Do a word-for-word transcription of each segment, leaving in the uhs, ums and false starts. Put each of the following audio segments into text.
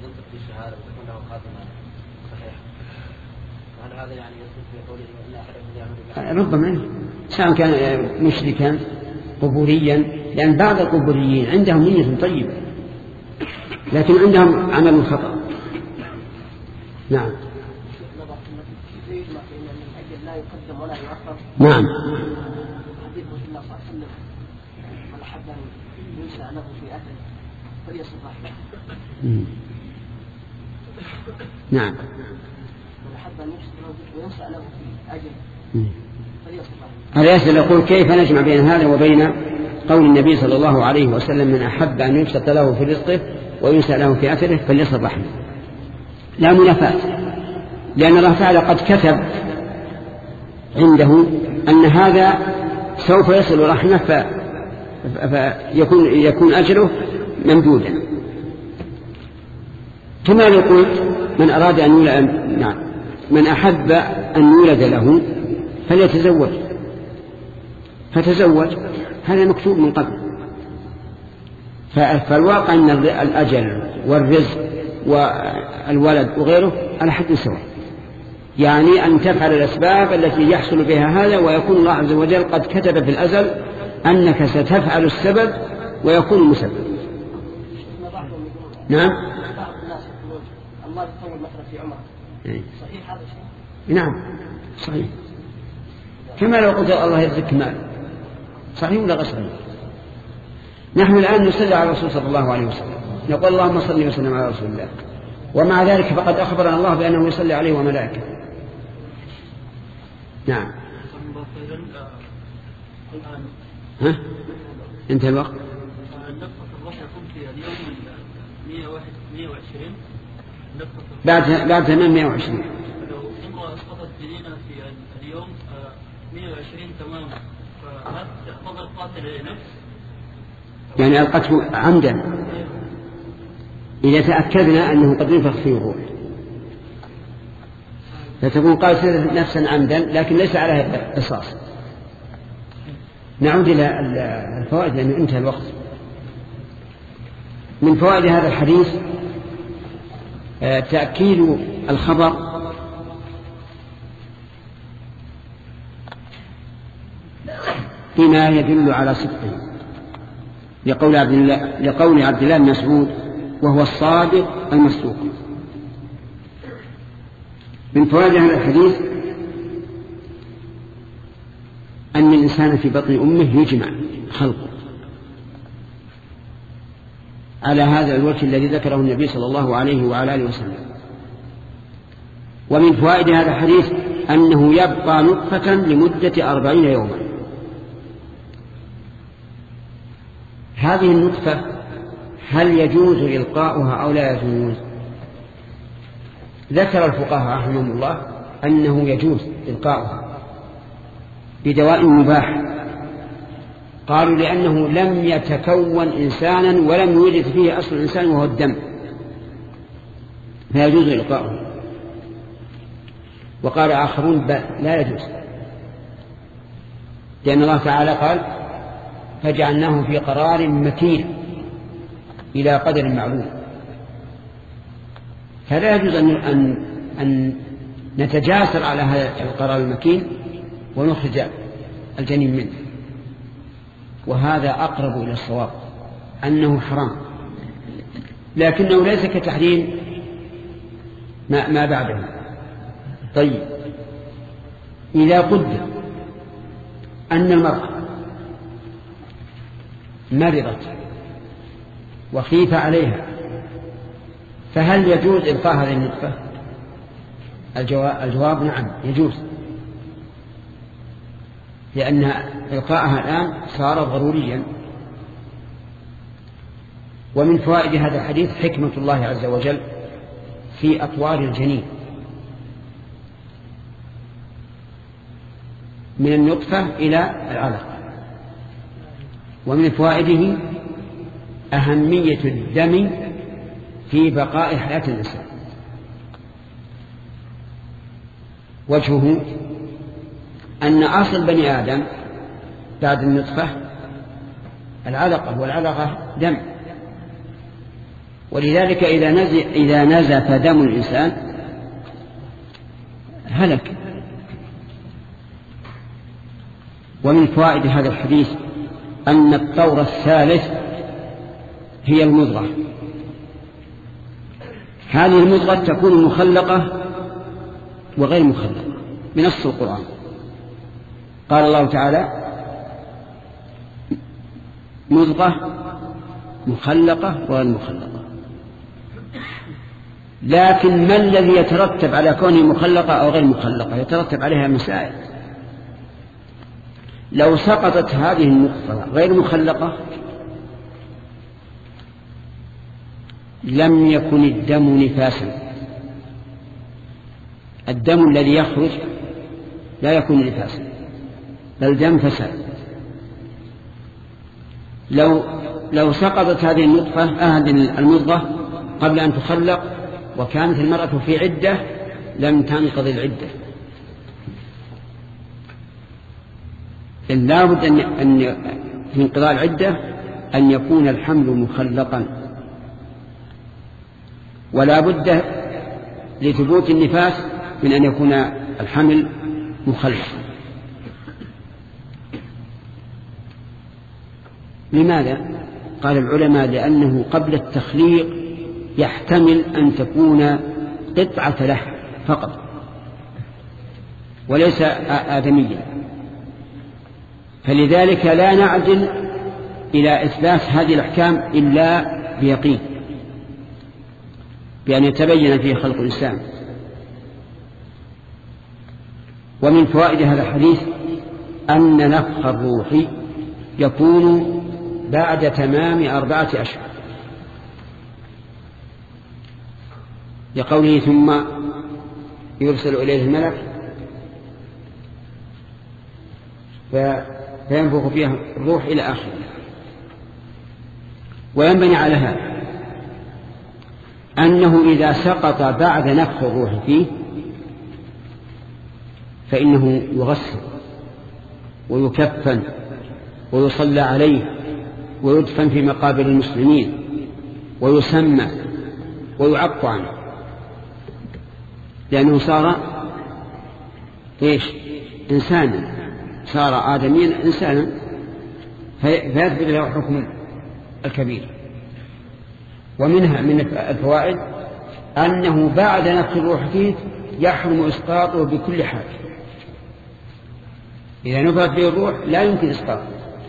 ينطق بالشهادة وتكون له خاتمة صحيحة، هل هذا يعني يصدق في قوله إن أحدهم يعمل ربما سواء كان مشركا قبوريا، لأن بعض القبوريين عندهم نية طيبة لكن عندهم عمل خطأ. نعم. نعم. نعم. هذا يسأل يقول كيف نجمع بين هذا وبين قول النبي صلى الله عليه وسلم من أحب أن يبسط له في رزقه وينسى له في أثره فليصل رحمه. لا منافاة، لأن الله تعالى قد كتب عنده أن هذا سوف يصل رحمه فيكون يكون أجره ممدودا. كما يقول من أراد أن يولد، نعم، من أحب أن يولد له فليتزوج فتزوج، هذا مكتوب من قبل. فالواقع أن الأجل والرزق والولد وغيره على حد سواء، يعني أن تفعل الأسباب التي يحصل بها هذا، ويكون الله عز وجل قد كتب في الأزل أنك ستفعل السبب ويكون المسبب. نعم. الله يطول مثلا في عمره، صحيح هذا الشيء؟ نعم صحيح، كما لو قلت الله يرزقك مال، صحيح ولا غير صحيح؟ نحن الآن نصلي على الرسول صلى الله عليه وسلم، نقول اللهم صل وسلم على رسول الله، ومع ذلك فقد أخبرنا الله بأنه يصلي عليه وملائكته. نعم. ها؟ انتهى الوقت. بعد بعد تمام مئة وعشرين. لو امرأة اسقطت جنينها في اليوم مئة وعشرين تماما، فهل تعتبر قاتل لنفس؟ يعني القتل عمدا إذا تأكدنا أنه قد ينفخ فيه الروح، فتكون قاتلة نفسا عمدا لكن ليس عليها قصاص. نعود إلى الفوائد لأنه انتهى الوقت. من فوائد هذا الحديث تأكيد الخبر بما يدل على صدقه، لقول عبد الله لقول عبد الله بن مسعود وهو الصادق المصدوق. من فوائد هذا الحديث أن الإنسان في بطن أمه يجمع خلقه على هذا الوجه الذي ذكره النبي صلى الله عليه وعلى آله وسلم. ومن فوائد هذا الحديث أنه يبقى نطفة لمدة أربعين يوما. هذه النطفة هل يجوز إلقاؤها أو لا يجوز؟ ذكر الفقهاء رحمهم الله أنه يجوز إلقاؤها بدواء مباح، قالوا لأنه لم يتكون إنسانا ولم يوجد فيه أصل الإنسان وهو الدم، فيجوز إلقاؤه. وقال آخرون لا يجوز، لأن الله تعالى قال فجعلناه في قرار مكين إلى قدر معلوم، فلا يجوز أن, أن, أن نتجاسر على هذا القرار المكين ونخرج الجنين منه. وهذا أقرب إلى الصواب أنه حرام، لكنه ليس كتحريم ما, ما بعده. طيب، إذا قدر أن المرأة مرضت وخيف عليها، فهل يجوز إلقاء هذه النطفة؟ الجواب, الجواب نعم يجوز، لأن إلقاءها الآن صار ضروريا. ومن فوائد هذا الحديث حكمة الله عز وجل في أطوار الجنين من النطفة إلى العلقة. ومن فوائده أهمية الدم في بقاء حياة الإنسان. وجهه أن أصل بني آدم بعد النطفة العلقة، والعلقة دم، ولذلك إذا نزف, إذا نزف دم الإنسان هلك. ومن فوائد هذا الحديث أن الطور الثالث هي المضغة. هذه المضغة تكون مخلقة وغير مخلقة بنص القرآن. قال الله تعالى مضغة مخلقة وغير مخلقة، لكن ما الذي يترتب على كونه مخلقة أو غير مخلقة؟ يترتب عليها مسائل. لو سقطت هذه النقطة غير مخلقة لم يكن الدم نفاسا. الدم الذي يخرج لا يكون نفاسا بل دم فساد. لو لو سقطت هذه النطفة هذه المضغة قبل أن تخلق وكانت المرأة في عدة لم تنقضي العدة. لا بد أن في انقضاء العدة أن يكون الحمل مخلقا، ولا بد لثبوت النفاس من أن يكون الحمل مخلقا. لماذا؟ قال العلماء لأنه قبل التخليق يحتمل أن تكون قطعة لحم فقط وليس آدميا، فلذلك لا نعدل إلى إثبات هذه الأحكام إلا بيقين، بأن يتبين فيه خلق الإنسان. ومن فوائد هذا الحديث أن نفخ الروح يكون بعد تمام أربعة أشهر، لقوله ثم يرسل إليه الملك فينفخ فيها الروح إلى آخره. وينبني على هذا أنه إذا سقط بعد نفخ الروح فيه فإنه يغسل ويكفن ويصلى عليه ويدفن في مقابر المسلمين ويسمى ويعق عنه، لأنه صار إيش؟ إنسانا، صار آدميا إنسانا، فيثبت له حكم الكبير. ومنها من الفوائد أنه بعد نفخ الروح فيه يحرم إسقاطه بكل حال. إذا نفخت فيه الروح لا يمكن إسقاطه،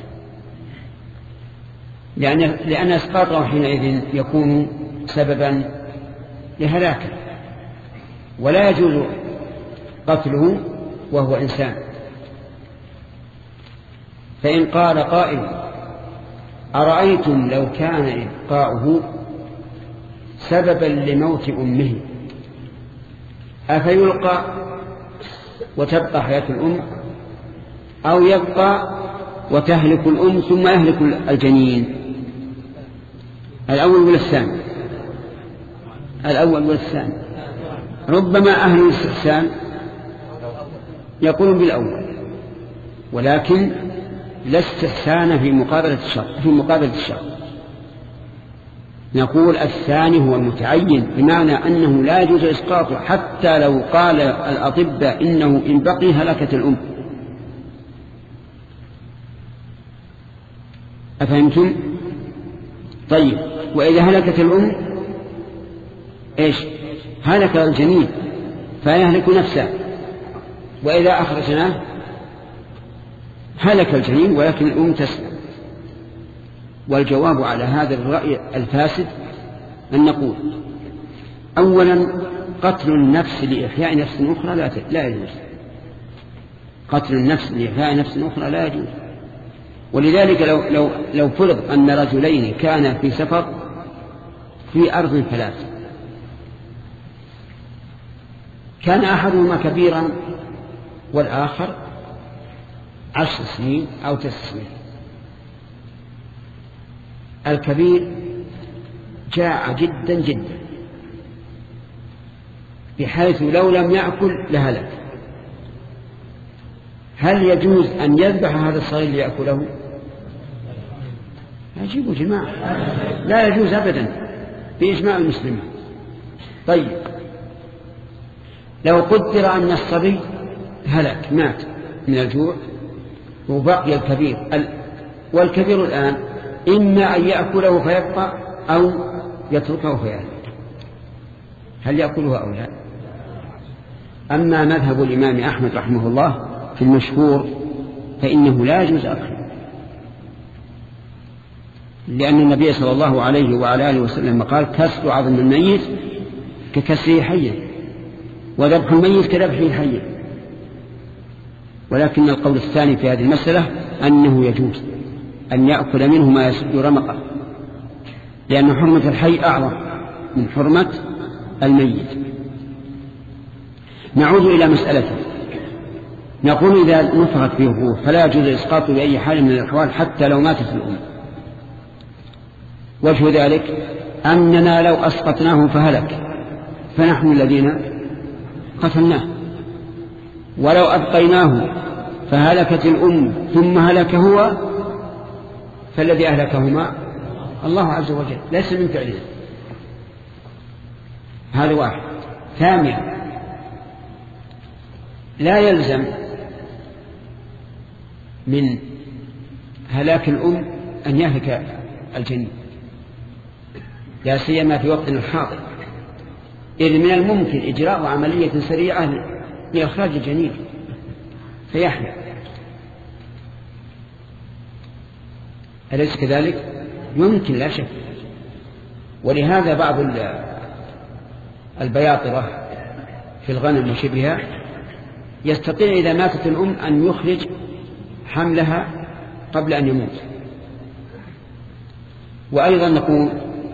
لأن لأن إسقاطه حينئذ يكون سببا لهلاكه، ولا يجوز قتله وهو إنسان. فإن قال قائل أرأيتم لو كان إبقاؤه سببا لموت أمه أفيلقى وتبقى حياة الأم، أو يبقى وتهلك الأم ثم يهلك الجنين؟ الأول ولا الثاني؟ الأول ولا الثاني؟ ربما أهل الاستحسان يقولون بالأول، ولكن لا استحسان في مقابلة الشر في مقابلة الشر نقول الثاني هو المتعين، بمعنى أنه لا يجوز إسقاطه حتى لو قال الأطباء إنه إن بقي هلكت الأم. أفهمتم؟ طيب، وإذا هلكت الأم إيش؟ هلك الجنين فيهلك نفسه، وإذا أخرجناه هلك الجنين ولكن الأم تسلم. والجواب على هذا الرأي الفاسد أن نقول أولا قتل النفس لإحياء نفس أخرى لا لا يجوز. قتل النفس لإحياء نفس أخرى لا يجوز. ولذلك لو لو لو فرض أن رجلين كانا في سفر في أرض ثلاث، كان أحدهما كبيرا والآخر عشر سنين أو تسع سنين. الكبير جاع جدا جدا بحيث لو لم يأكل لهلك. هل يجوز أن يذبح هذا الصغير ليأكله؟ يجيبوا جماعة، لا يجوز أبدا. بإجماع المسلمين. طيب لو قدر أن الصبي هلك مات من الجوع وبقي الكبير، والكبير الآن إما أن يأكله فيبقى أو يتركه فيهلك، هل يأكله أو لا؟ أما مذهب الإمام أحمد رحمه الله في المشهور فإنه لا يجوز أكله، لأن النبي صلى الله عليه وعلى آله وسلم قال كسر عظم الميت ككسره حيا، وذبح الميت كذبحه حيا. ولكن القول الثاني في هذه المسألة أنه يجوز أن يأكل منه ما يسد رمقه، لأن حرمة الحي أعظم من حرمة الميت. نعود إلى مسألته، نقول إذا نفخت فيه الروح فلا يجوز إسقاطه بأي حال من الأحوال حتى لو ماتت الأم. وجه ذلك أننا لو أسقطناه فهلك فنحن الذين قتلناه، ولو أبقيناه فهلكت الأم ثم هلك هو فالذي أهلكهما الله عز وجل ليس من فعله. هذا واحد. ثانيا لا يلزم من هلاك الأم أن يهلك الجنين، لا سيما في وقتنا الحاضر، إذ من الممكن إجراء عملية سريعة لإخراج الجنين فيحيا، أليس كذلك؟ يمكن لا شك. ولهذا بعض البياطرة في الغنم وشبهها يستطيع إذا ماتت الأم أن يخرج حملها قبل أن يموت. وأيضا نقول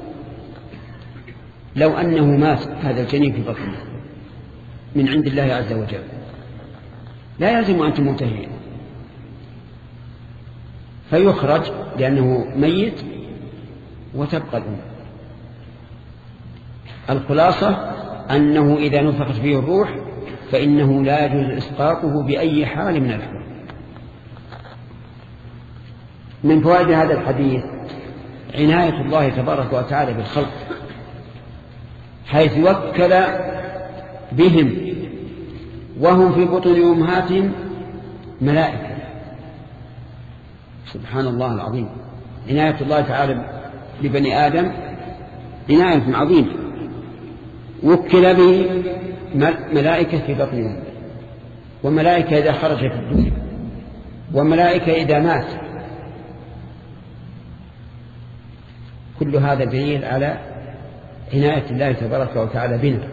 لو أنه مات هذا الجنين في بطنه من عند الله عز وجل لا يلزم أن تموت هي، فيخرج لأنه ميت وتبقى الأم. الخلاصة أنه إذا نفخت فيه الروح فإنه لا يجوز إسقاطه بأي حال من الأحوال. من فوائد هذا الحديث عناية الله تبارك وتعالى بالخلق، حيث وكل بهم وهم في بطون أمهاتهم ملائكة. سبحان الله العظيم، عناية الله تعالى لبني آدم عناية عظيمة. وكل به ملائكة في بطنهم، وملائكة إذا خرج في الدنيا، وملائكة إذا مات. كل هذا دليل على عناية الله تبارك وتعالى بنا.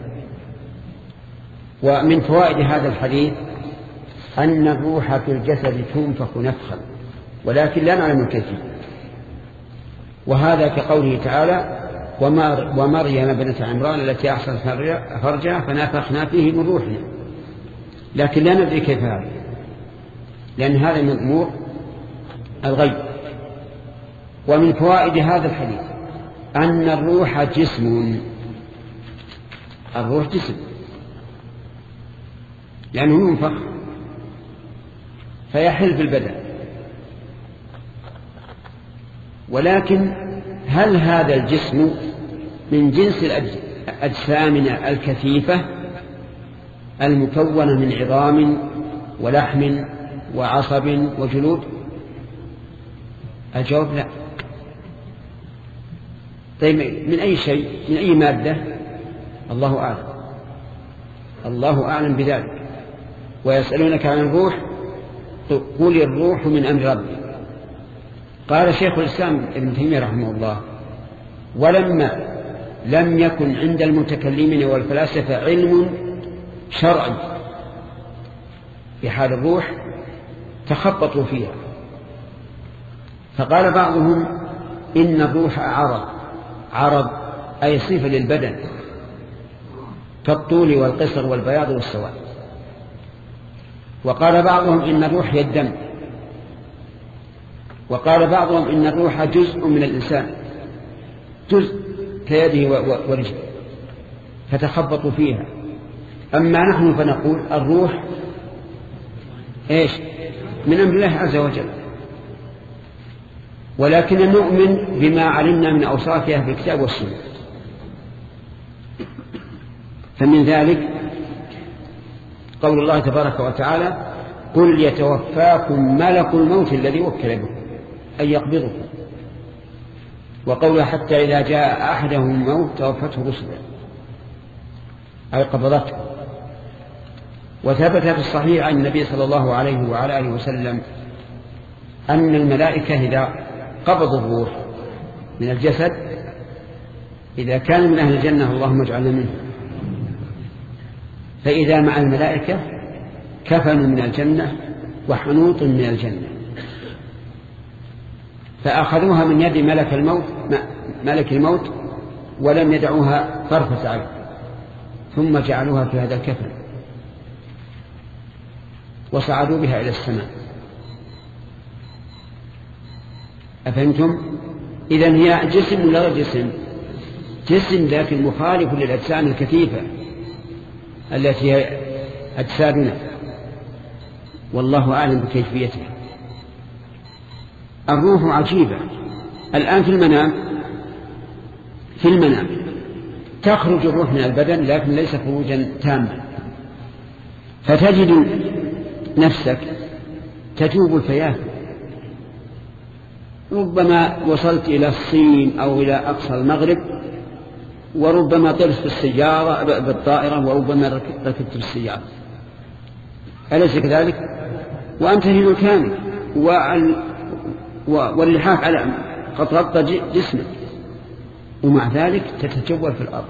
ومن فوائد هذا الحديث أن الروح في الجسد تنفخ نفخا ولكن لا نعلم الكيفية، وهذا كقوله تعالى ومريم بنت عمران التي أحصنت فرجها فنفخنا فيه من روحنا، لكن لا ندري كيف هذا، لأن هذا من أمور الغيب. ومن فوائد هذا الحديث أن الروح جسم، الروح جسم لأنه ينفخ فيحل في البدن، ولكن هل هذا الجسم من جنس أجسامنا الكثيفة المكونة من عظام ولحم وعصب وجلود؟ الجواب لا. طيب من أي شيء، من أي مادة؟ الله أعلم، الله أعلم بذلك. ويسألونك عن الروح قل الروح من أمر ربي. قال شيخ الإسلام ابن تيمية رحمه الله ولما لم يكن عند المتكلمين والفلاسفة علم شرعي في حال الروح تخبطوا فيها، فقال بعضهم إن الروح عرض، عرض أي صفة للبدن كالطول والقصر والبياض والسواد. وقال بعضهم إن الروح هي الدم، وقال بعضهم إن الروح جزء من الإنسان، جزء كيده ورجله، فتخبطوا فيها. أما نحن فنقول الروح إيش؟ من أمر الله عز وجل، ولكن نؤمن بما علمنا من أوصافها في الكتاب والسنة. فمن ذلك قول الله تبارك وتعالى قل يتوفاكم ملك الموت الذي وكل بكم أي يقبضكم، وقولها حتى إذا جاء أحدهم الموت توفته رسله أي قبضته. وثبت في الصحيح عن النبي صلى الله عليه وعلى آله وسلم أن الملائكة إذا قبضوا الروح من الجسد إذا كان من أهل الجنة اللهم اجعلنا منه، فإذا مع الملائكة كفن من الجنة وحنوط من الجنة، فأخذوها من يد ملك الموت ملك الموت ولم يدعوها طرفة عين، ثم جعلوها في هذا الكفن وصعدوا بها إلى السماء. أفهمتم؟ إذن هي جسم ولا جسم؟ جسم لكن مخالف للأجسام الكثيفة التي هي أجسادنا، والله أعلم بكيفيتها. الروح عجيبة. الآن في المنام في المنام تخرج الروح من البدن لكن ليس خروجا تاما، فتجد نفسك تجوب الفيافع، ربما وصلت إلى الصين أو إلى أقصى المغرب، وربما طرت في السيارة بالطائرة، وربما ركبت في السيارة، أليس كذلك؟ وأنت في مكانك واللحاف على قد غطى جسمك، ومع ذلك تتجول في الأرض،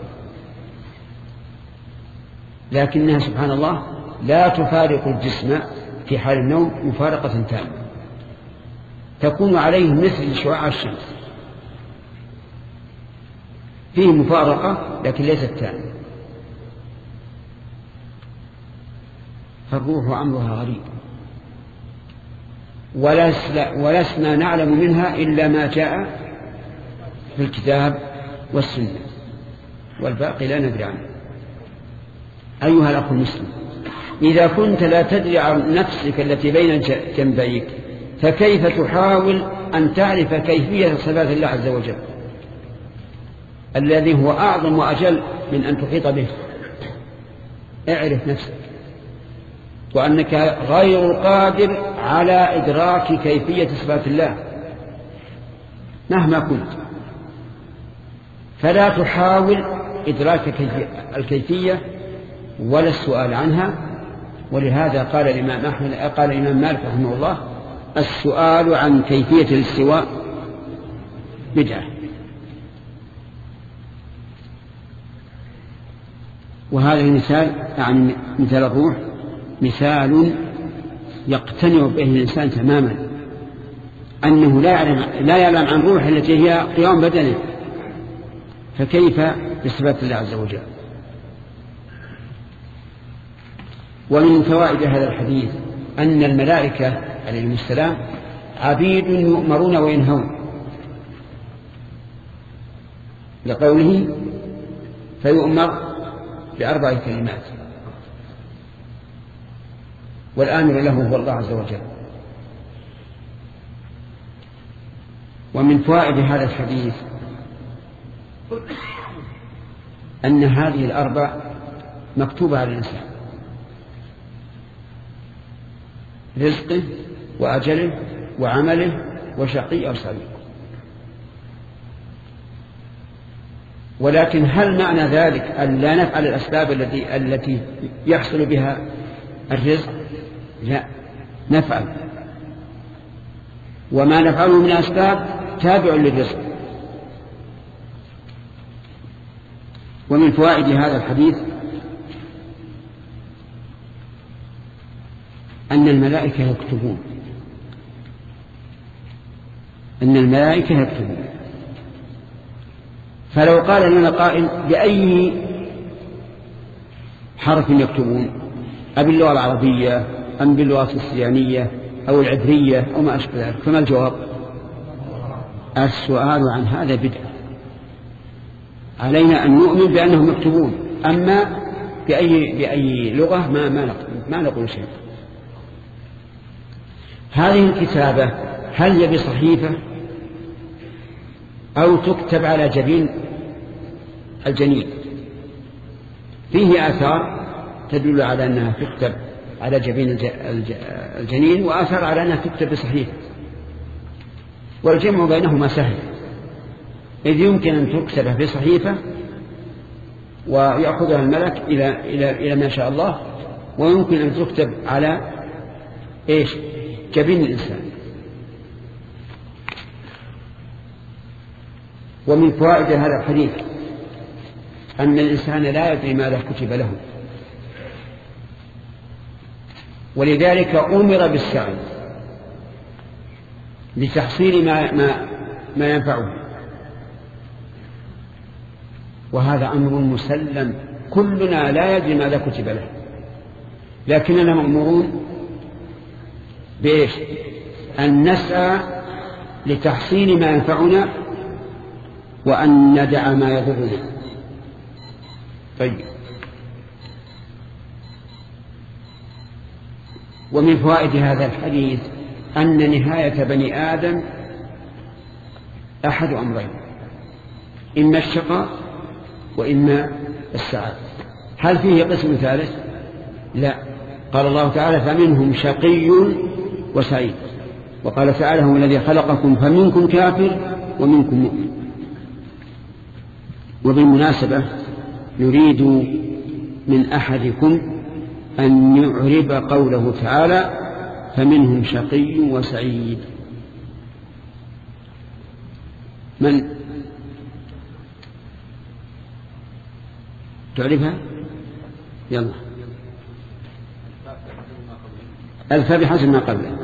لكنها سبحان الله لا تفارق الجسم في حال النوم مفارقة تامة، تكون عليه مثل شعاع الشمس، فيه مفارقة لكن ليست تامة. فالروح أمرها غريب، ولسنا نعلم منها إلا ما جاء في الكتاب والسنة، والباقي لا ندري عنه. أيها الأخ المسلم، إذا كنت لا تدري عن نفسك التي بين جنبيك فكيف تحاول أن تعرف كيفية صفات الله عز وجل الذي هو أعظم وأجل من أن تحيط به؟ اعرف نفسك وأنك غير قادر على إدراك كيفية صفات الله مهما كنت، فلا تحاول إدراك الكيفية ولا السؤال عنها. ولهذا قال الإمام أحمد قال الإمام مالك رحمه الله السؤال عن كيفية الاستواء بدعة. وهذا المثال يعني مثال الروح مثال يقتنع به الإنسان تماما أنه لا يعلم, لا يعلم عن روح التي هي قيام بدنه، فكيف بصفات الله عز وجل؟ ومن فوائد هذا الحديث أن الملائكة عليهم السلام عبيد يؤمرون وينهون، لقوله فيؤمر بأربع كلمات، والآمر له هو الله عز وجل. ومن فوائد هذا الحديث أن هذه الأربع مكتوبة على الإنسان: رزقه وأجله وعمله وشقي أو سعيد. ولكن هل معنى ذلك أن لا نفعل الأسباب التي التي يحصل بها الرزق؟ لا، نفعل، وما نفعله من أسباب تابع للرزق. ومن فوائد هذا الحديث أن الملائكة يكتبون أن الملائكة يكتبون فلو قال لنا قائل بأي حرف يكتبون، أباللغة العربية أم باللغة السريانية أو العبرية أو ما أشبه ذلك، فما الجواب؟ السؤال عن هذا بدعة، علينا أن نؤمن بأنهم يكتبون، أما بأي, بأي لغة ما, ما, نقول, ما نقول شيء. هذه الكتابة هل هي بصحيفة أو تكتب على جبين الجنين فيه آثار تدل على أنها تكتب على جبين الجنين، وآثار على أنها تكتب بصحيفة، والجمع بينهما سهل، إذ يمكن أن تكتب في صحيفة ويأخذها الملك إلى إلى إلى ما شاء الله، ويمكن أن تكتب على إيش جبين الإنسان. ومن فوائد هذا الحديث أن الإنسان لا يدري ماذا كتب له، ولذلك أمر بالسعي لتحصيل ما ما ما ينفعه، وهذا أمر مسلم، كلنا لا يدري ماذا كتب له، لكننا مأمورون بإيش؟ أن نسعى لتحصيل ما ينفعنا وأن ندع ما يضرنا. طيب، ومن فوائد هذا الحديث أن نهاية بني آدم أحد أمرين، إما الشقاء وإما السعادة. هل فيه قسم ثالث؟ لا. قال الله تعالى فمنهم شقي وسعيد، وقال تعالى هو الذي خلقكم فمنكم كافر ومنكم مؤمن. وبالمناسبة نريد من أحدكم أن يعرب قوله تعالى فمنهم شقي وسعيد. من تعرفها؟ يلا. الفاء بحسب ما قبله.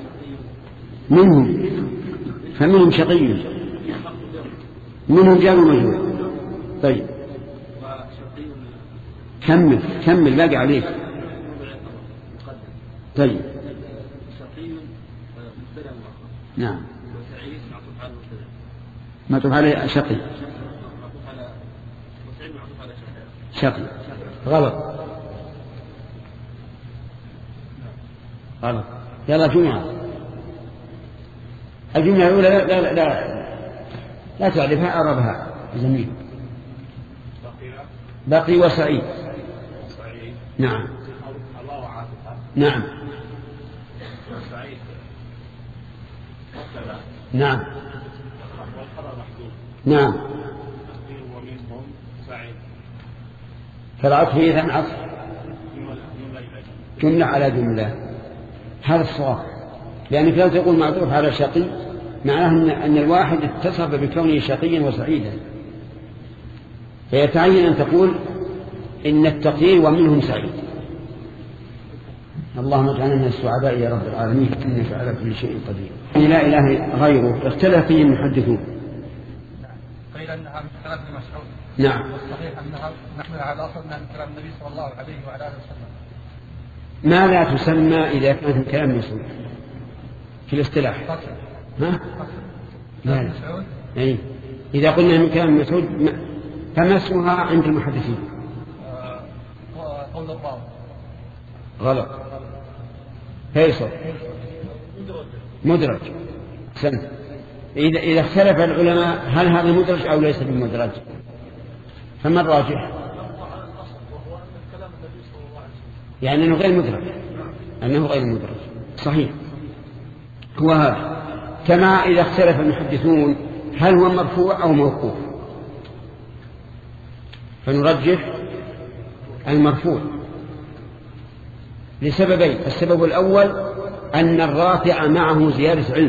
منهم، فمنهم شقي، منهم جار ومجرور. طيب كمل كمل باقي عليك. طيب نعم، معطوف على شقي، شقي غلط غلط. يلا جمعة، الجملة الأولى لا لا لا, لا تعرفها، أعربها زميل. بقي وسعيد. نعم نعم نعم نعم. فالعطف إذن عطف جملة على جملة، هذا الصواب، لأنك لو تقول معطوف على شقي معناه أن الواحد اتصف بكونه شقيا وسعيدا، فيتعين أن تقول إن التقدير ومنهم سعيد. اللهم اجعلنا من السعداء يا رب العالمين، إنك على كل شيء قدير. لا إله غيره اختلف فيه المحدثون. قيل أنها من كلام ابن مسعود. نعم. والصحيح أنها نحمل على الأصل أنها من كلام النبي صلى الله عليه وعلى آله وسلم. ما لا تسمى إذا كانت من كلام ابن مسعود في الاصطلاح؟ ها؟ لا لا. أي إذا قلنا من كلام ابن مسعود فما اسمها عند المحدثين؟ قول الراوي. غلط. فيصل مدرج. سنة. إذا إذا اختلف العلماء هل هذا مدرج أو ليس بمدرج، فما الراجح؟ يعني أنه غير مدرج، أنه غير مدرج. صحيح هو هذا. كما إذا اختلف المحدثون هل هو مرفوع أو موقوف، فنرجح المرفوع لسببين. السبب الأول أن الرافع معه زيادة علم،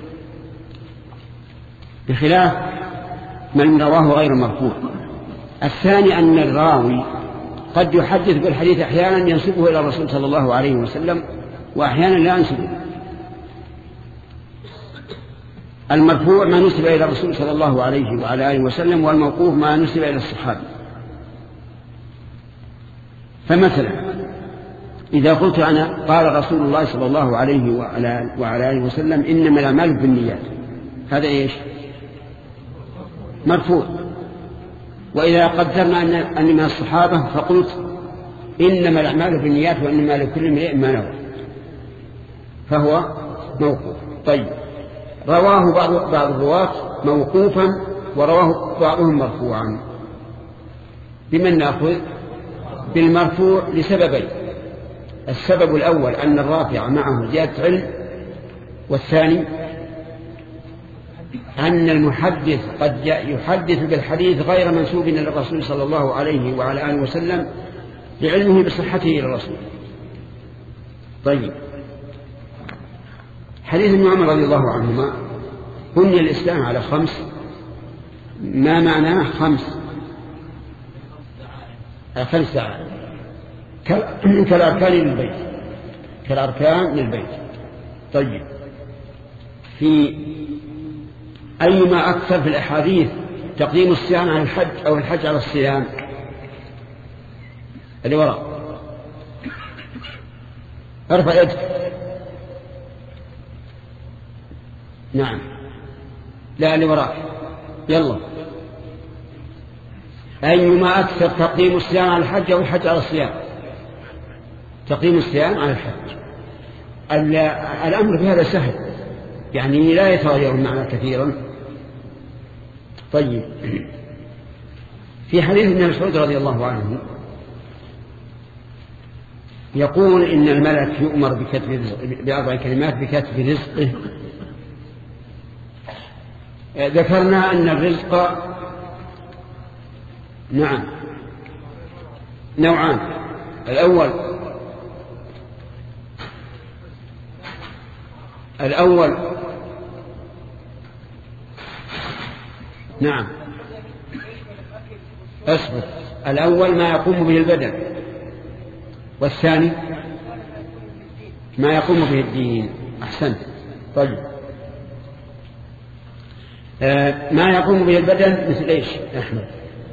بخلاف من رواه غير مرفوع. الثاني أن الراوي قد يحدث بالحديث أحيانا ينسبه إلى الرسول صلى الله عليه وسلم وأحيانا لا ينسبه. المرفوع ما نسب إلى الرسول صلى الله عليه وعلى آله وسلم، والموقوف ما نسب إلى الصحابة. فمثلا إذا قلت أنا قال رسول الله صلى الله عليه وعلى آله وسلم إنما الأعمال بالنيات، هذا إيش؟ مرفوع. وإذا قدرنا أن من الصحابة فقلت إنما الأعمال بالنيات وإنما لكل امرئ ما نوى، فهو موقوف. طيب رواه بعض بعض الرواة موقوفا ورواه بعضهم مرفوعا، بمن نأخذ؟ بالمرفوع لسببين. السبب الأول أن الرافع معه زيادة علم، والثاني أن المحدث قد يحدث بالحديث غير منسوب إلى الرسول صلى الله عليه وعلى آله وسلم لعلمه بصحته إلى الرسول. طيب، حديث ابن عمر رضي الله عنهما: بني الإسلام على خمس. ما معناه خمس؟ خمس ساعات كالأركان للبيت، كالأركان للبيت. طيب، في أيما أكثر في الأحاديث تقديم الصيام على الحج أو الحج على الصيام؟ اللي وراء ارفع يدك. نعم، لا اللي وراء، يلا. أيما أكثر تقديم الصيام على الحج أو الحج على الصيام؟ تقديم الصيام على الحج. الأمر في هذا سهل، يعني لا يتغير المعنى كثيرا. طيب، في حديث ابن مسعود رضي الله عنه يقول إن الملك يؤمر بكتب بأربع كلمات بكتب رزقه. ذكرنا أن الرزق نعم نوعان. الأول الأول نعم أصبر. الأول ما يقوم به البدن، والثاني ما يقوم به الدين. أحسنت. طيب، آه ما يقوم به البدن مثل إيش أحمد؟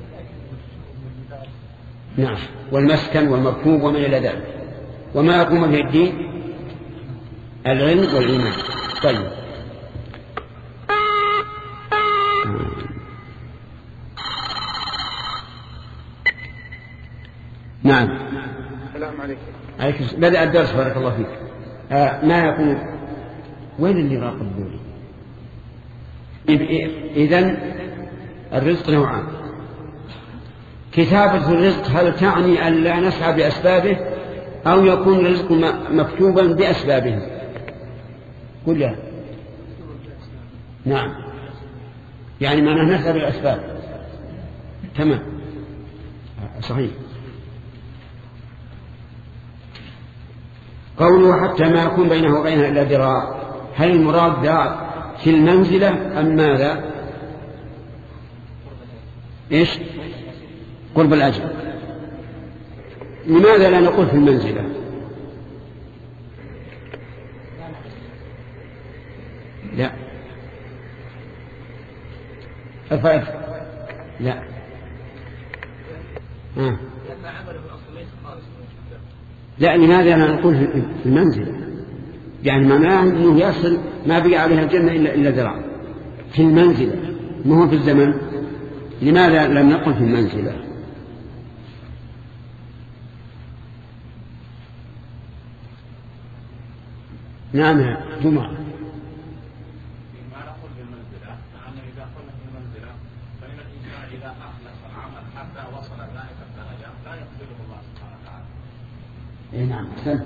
نعم، والمسكن والمركوب وما إلى ذلك. وما يقوم به الدين العلم والإيمان. طيب، نعم. السلام عليكم. عليكم. بدأ الدرس بارك الله فيك. آه ما يقول وين اللي راقب دولي؟ إذن الرزق نوعان. كتابة الرزق هل تعني أن لا نسعى بأسبابه أو يكون الرزق مكتوبا بأسبابه؟ قل لا. نعم، يعني معناه نسعى بالأسباب. تمام، صحيح. قوله حتى ما يكون بينه وبينها إلا ذراع، هل المراد ذراع في المنزلة أم ماذا؟ إيش؟ قرب الأجل. لماذا لا نقول في المنزلة؟ لا الفائدة لا آه. لا لماذا لا نقول في المنزلة؟ يعني معناه أنه يصل ما بقى عليها الجنة إلا, إلا ذراع في المنزلة، ما هو في الزمن. لماذا لم نقل في المنزلة؟ نعم يا جمعة. اي نعم،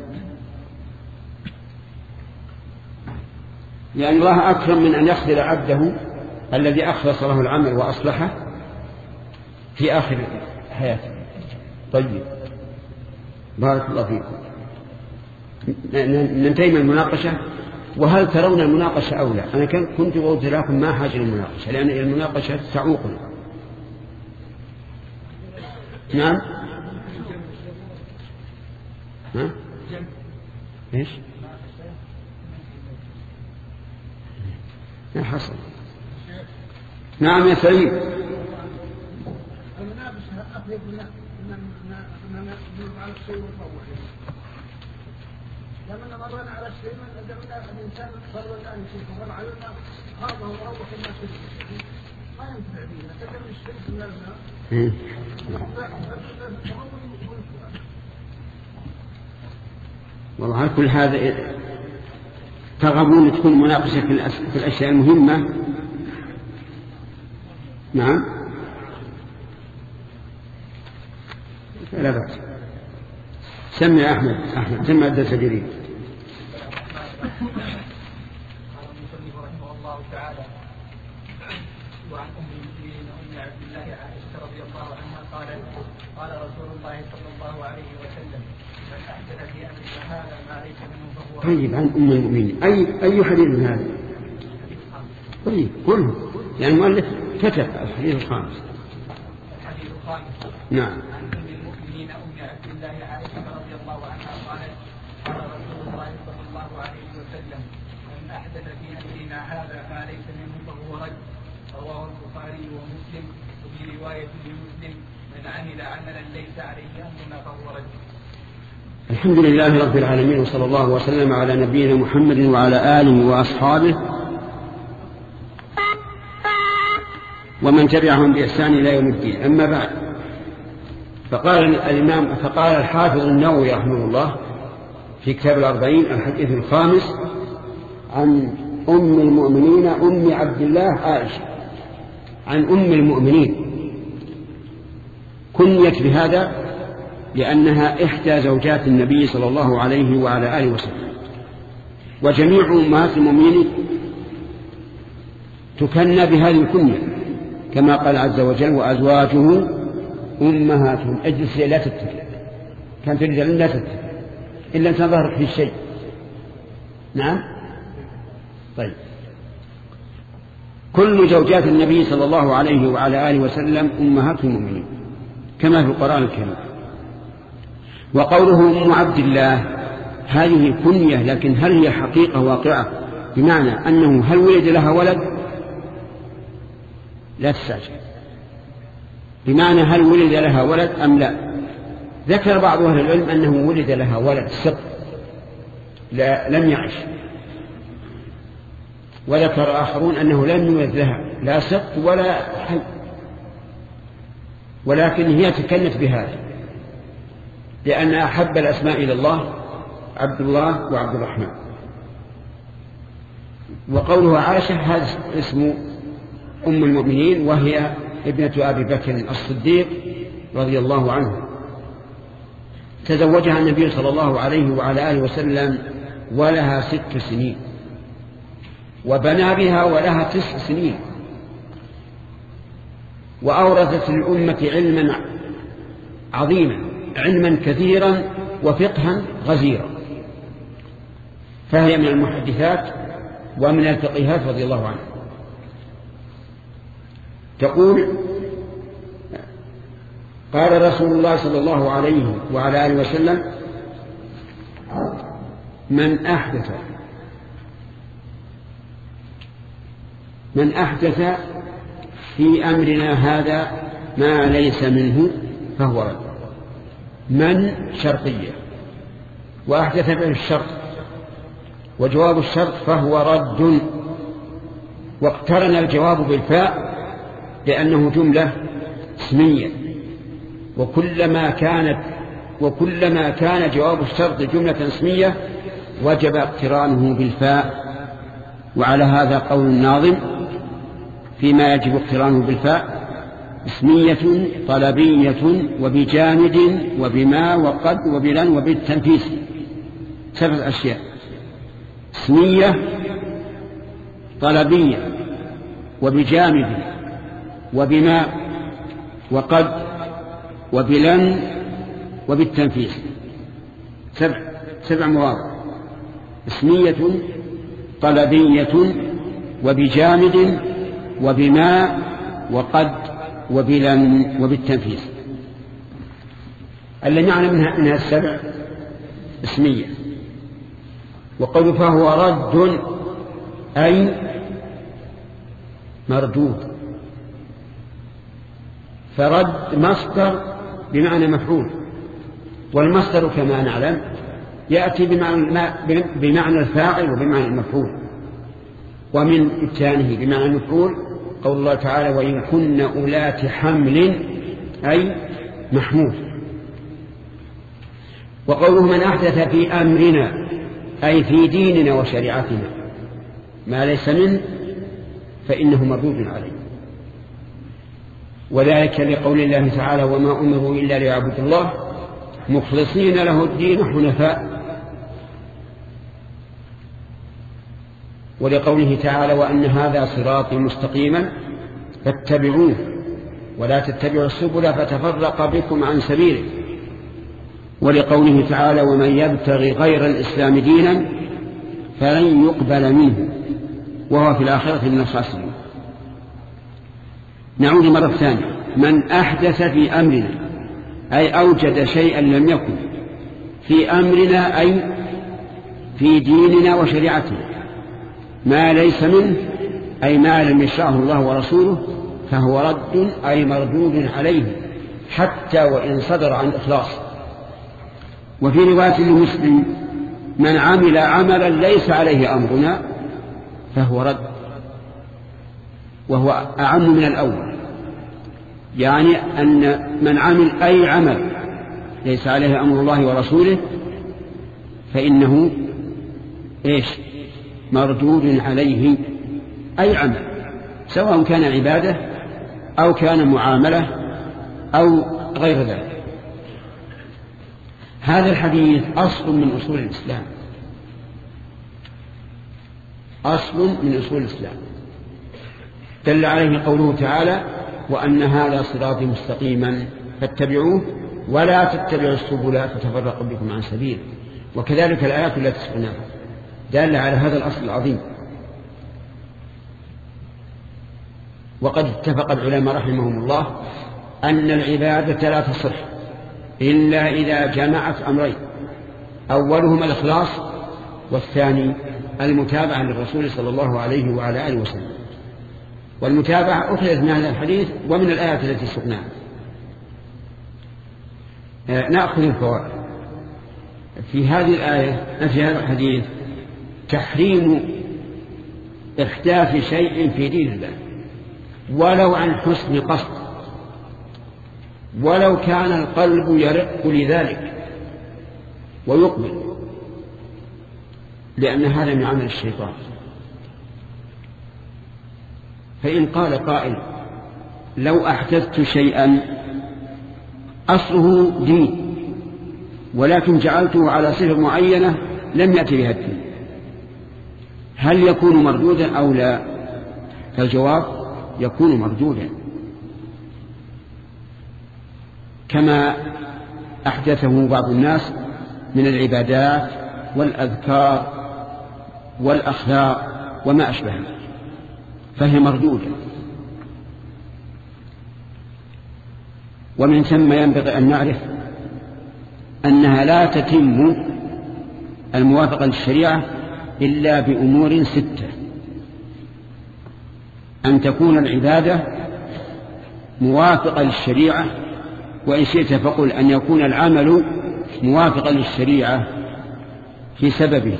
لأن الله أكرم من أن يخذل عبده الذي أخلص له العمل وأصلحه في آخر حياته. طيب، بارك الله فيكم. ننتهي من المناقشة. وهل ترون المناقشة أولى؟ أنا كنت قلت لكم ما حاجة للمناقشة، لأن المناقشة تعوقنا. نعم. ها؟ إيش؟ ما حصل؟ نعم يا سعيد. المنافسة أفضل من على الشيء والفوح. لما مرنا على الشيء من أدمنا الإنسان صار الآن يشوف مر علينا هذا هو روح الناس ما ينفع بينا كلام الشيء من الماء. والله على كل هذا ترغبون تكون مناقشة في الأشياء المهمة. نعم لا بأس. سمع أحمد أحمد سمع الدرس الجديد. قال المصنف رحمه الله تعالى: وعن أم المؤمنين أم عبد الله عائشة رضي الله عنها قالت: قال رسول الله صلى الله عليه وسلم: من أحدث في أمرنا هذا ما ليس منه فهو. طيب، عن أم المؤمنين أي أي حديث من هذا؟ طيب كله، يعني المؤلف كتب الحديث الخامس. الحديث الخامس. نعم. عن أم المؤمنين أم عبد الله عائشة رضي الله عنها قالت: قال رسول الله صلى الله عليه وسلم: من أحدث في أمرنا هذا ما ليس منه فهو رد. رواه البخاري ومسلم. وفي رواية لمسلم: من عمل عملا ليس عليه أمرنا فهو رد. الحمد لله رب العالمين، وصلى الله وسلم على نبينا محمد وعلى آله وأصحابه ومن تبعهم بإحسان إلى يوم الدين. أما بعد، فقال الإمام فقال الحافظ النووي رحمه الله في كتاب الأربعين الحديث الخامس عن أم المؤمنين أم عبد الله عائشة. عن أم المؤمنين كنيت بهذا لأنها إحدى زوجات النبي صلى الله عليه وعلى آله وسلم، وجميع أمهات المؤمنين تكنى بهذه الكنية كما قال عز وجل: وأزواجه أمهاتهم. اجلس لا تتكل، كانت تريد أن لا تتكل إلا أن تظهر في الشيء. نعم. طيب، كل زوجات النبي صلى الله عليه وعلى آله وسلم أمهات المؤمنين كما في القرآن الكريم. وقوله أم عبد الله هذه كنية، لكن هل هي حقيقة واقعة؟ بمعنى أنه هل ولد لها ولد؟ لا تستعجل. بمعنى هل ولد لها ولد أم لا؟ ذكر بعض أهل العلم أنه ولد لها ولد سقط لا لم يعش، وذكر آخرون أنه لم يولد لها لا سقط ولا حي، ولكن هي تكنت بهذا لأن أحب الأسماء إلى الله عبد الله وعبد الرحمن. وقوله عائشة هذا اسم أم المؤمنين، وهي ابنة أبي بكر الصديق رضي الله عنه. تزوجها النبي صلى الله عليه وعلى آله وسلم ولها ست سنين، وبنى بها ولها تسع سنين، وأورثت الأمة علما عظيما، علما كثيرا وفقها غزيرا، فهي من المحدثات ومن الفقيهات رضي الله عنها. تقول: قال رسول الله صلى الله عليه وعلى آله وسلم: من أحدث من أحدث في أمرنا هذا ما ليس منه فهو رد. من شرطية، وأحدث به الشرط، وجواب الشرط فهو رد، واقترن الجواب بالفاء لأنه جملة اسمية، وكلما كانت وكلما كان جواب الشرط جملة اسمية وجب اقترانه بالفاء. وعلى هذا قول الناظم فيما يجب اقترانه بالفاء: اسمية طلبية وبجامد وبما وقد وبلن وبالتنفيس. سبع أشياء: اسمية طلبية وبجامد وبما وقد وبلن وبالتنفيس. سبع سبع مواضع: اسمية طلبية وبجامد وبما وقد وبلن وبالتنفيس. الذي معنى منها انها السبع اسمية. وقول فهو رد أي مردود، فرد مصدر بمعنى مفعول، والمصدر كما نعلم يأتي بمعنى, بمعنى الفاعل وبمعنى المفعول. ومن إتيانه بمعنى المفعول قول الله تعالى: وإن كن أولات حمل أي محمول. وقوله من أحدث في أمرنا أي في ديننا وشريعتنا ما ليس منه فإنه مردود عليه، وذلك لقول الله تعالى: وما أمروا إلا ليعبدوا الله مخلصين له الدين حنفاء. ولقوله تعالى وأن هذا صراطي مستقيما فاتبعوه ولا تتبعوا السبل فتفرق بكم عن سبيله. ولقوله تعالى ومن يبتغي غير الإسلام دينا فلن يقبل منه وهو في الآخرة من الخاسرين. نعود مرة ثانية. من أحدث في أمرنا أي أوجد شيئا لم يكن في أمرنا أي في ديننا وشريعتنا ما ليس منه أي ما لم يشرعه الله ورسوله فهو رد أي مردود عليه حتى وإن صدر عن إخلاص. وفي رواية لمسلم من عمل عملا ليس عليه أمرنا فهو رد، وهو أعم من الأول، يعني أن من عمل أي عمل ليس عليه أمر الله ورسوله فإنه إيش مردود عليه أي عمل سواء كان عبادة أو كان معاملة أو غير ذلك. هذا الحديث أصل من أصول الإسلام، أصل من أصول الإسلام دل عليه قوله تعالى وأن هذا صراطي مستقيما فاتبعوه ولا تتبعوا السبل فتفرق بكم عن سبيله. وكذلك الآيات التي سمعناها دل على هذا الأصل العظيم. وقد اتفق العلماء رحمهم الله أن العبادة لا تصح إلا إذا جمعت أمرين، أولهما الإخلاص والثاني المتابعة للرسول صلى الله عليه وعلى آله وسلم. والمتابعة أخذت من هذا الحديث ومن الآيات التي سقناها. آه نأخذ الفوائد في هذه الآية. في هذا الحديث تحريم إحداث شيء في دين الله ولو عن حسن قصد، ولو كان القلب يرق لذلك ويقبل، لأن هذا من عمل الشيطان. فإن قال قائل لو أحدثت شيئا أصله دين ولكن جعلته على صفة معينة لم يأتي بها الدين، هل يكون مردودا أو لا؟ فالجواب يكون مردودا كما أحدثه بعض الناس من العبادات والأذكار والأخلاق وما أشبه، فهي مردودة. ومن ثم ينبغي أن نعرف أنها لا تتم الموافقة للشريعة إلا بأمور ستة: أن تكون العبادة موافقة للشريعة، وإن شئت فقل أن يكون العمل موافقا للشريعة في سببه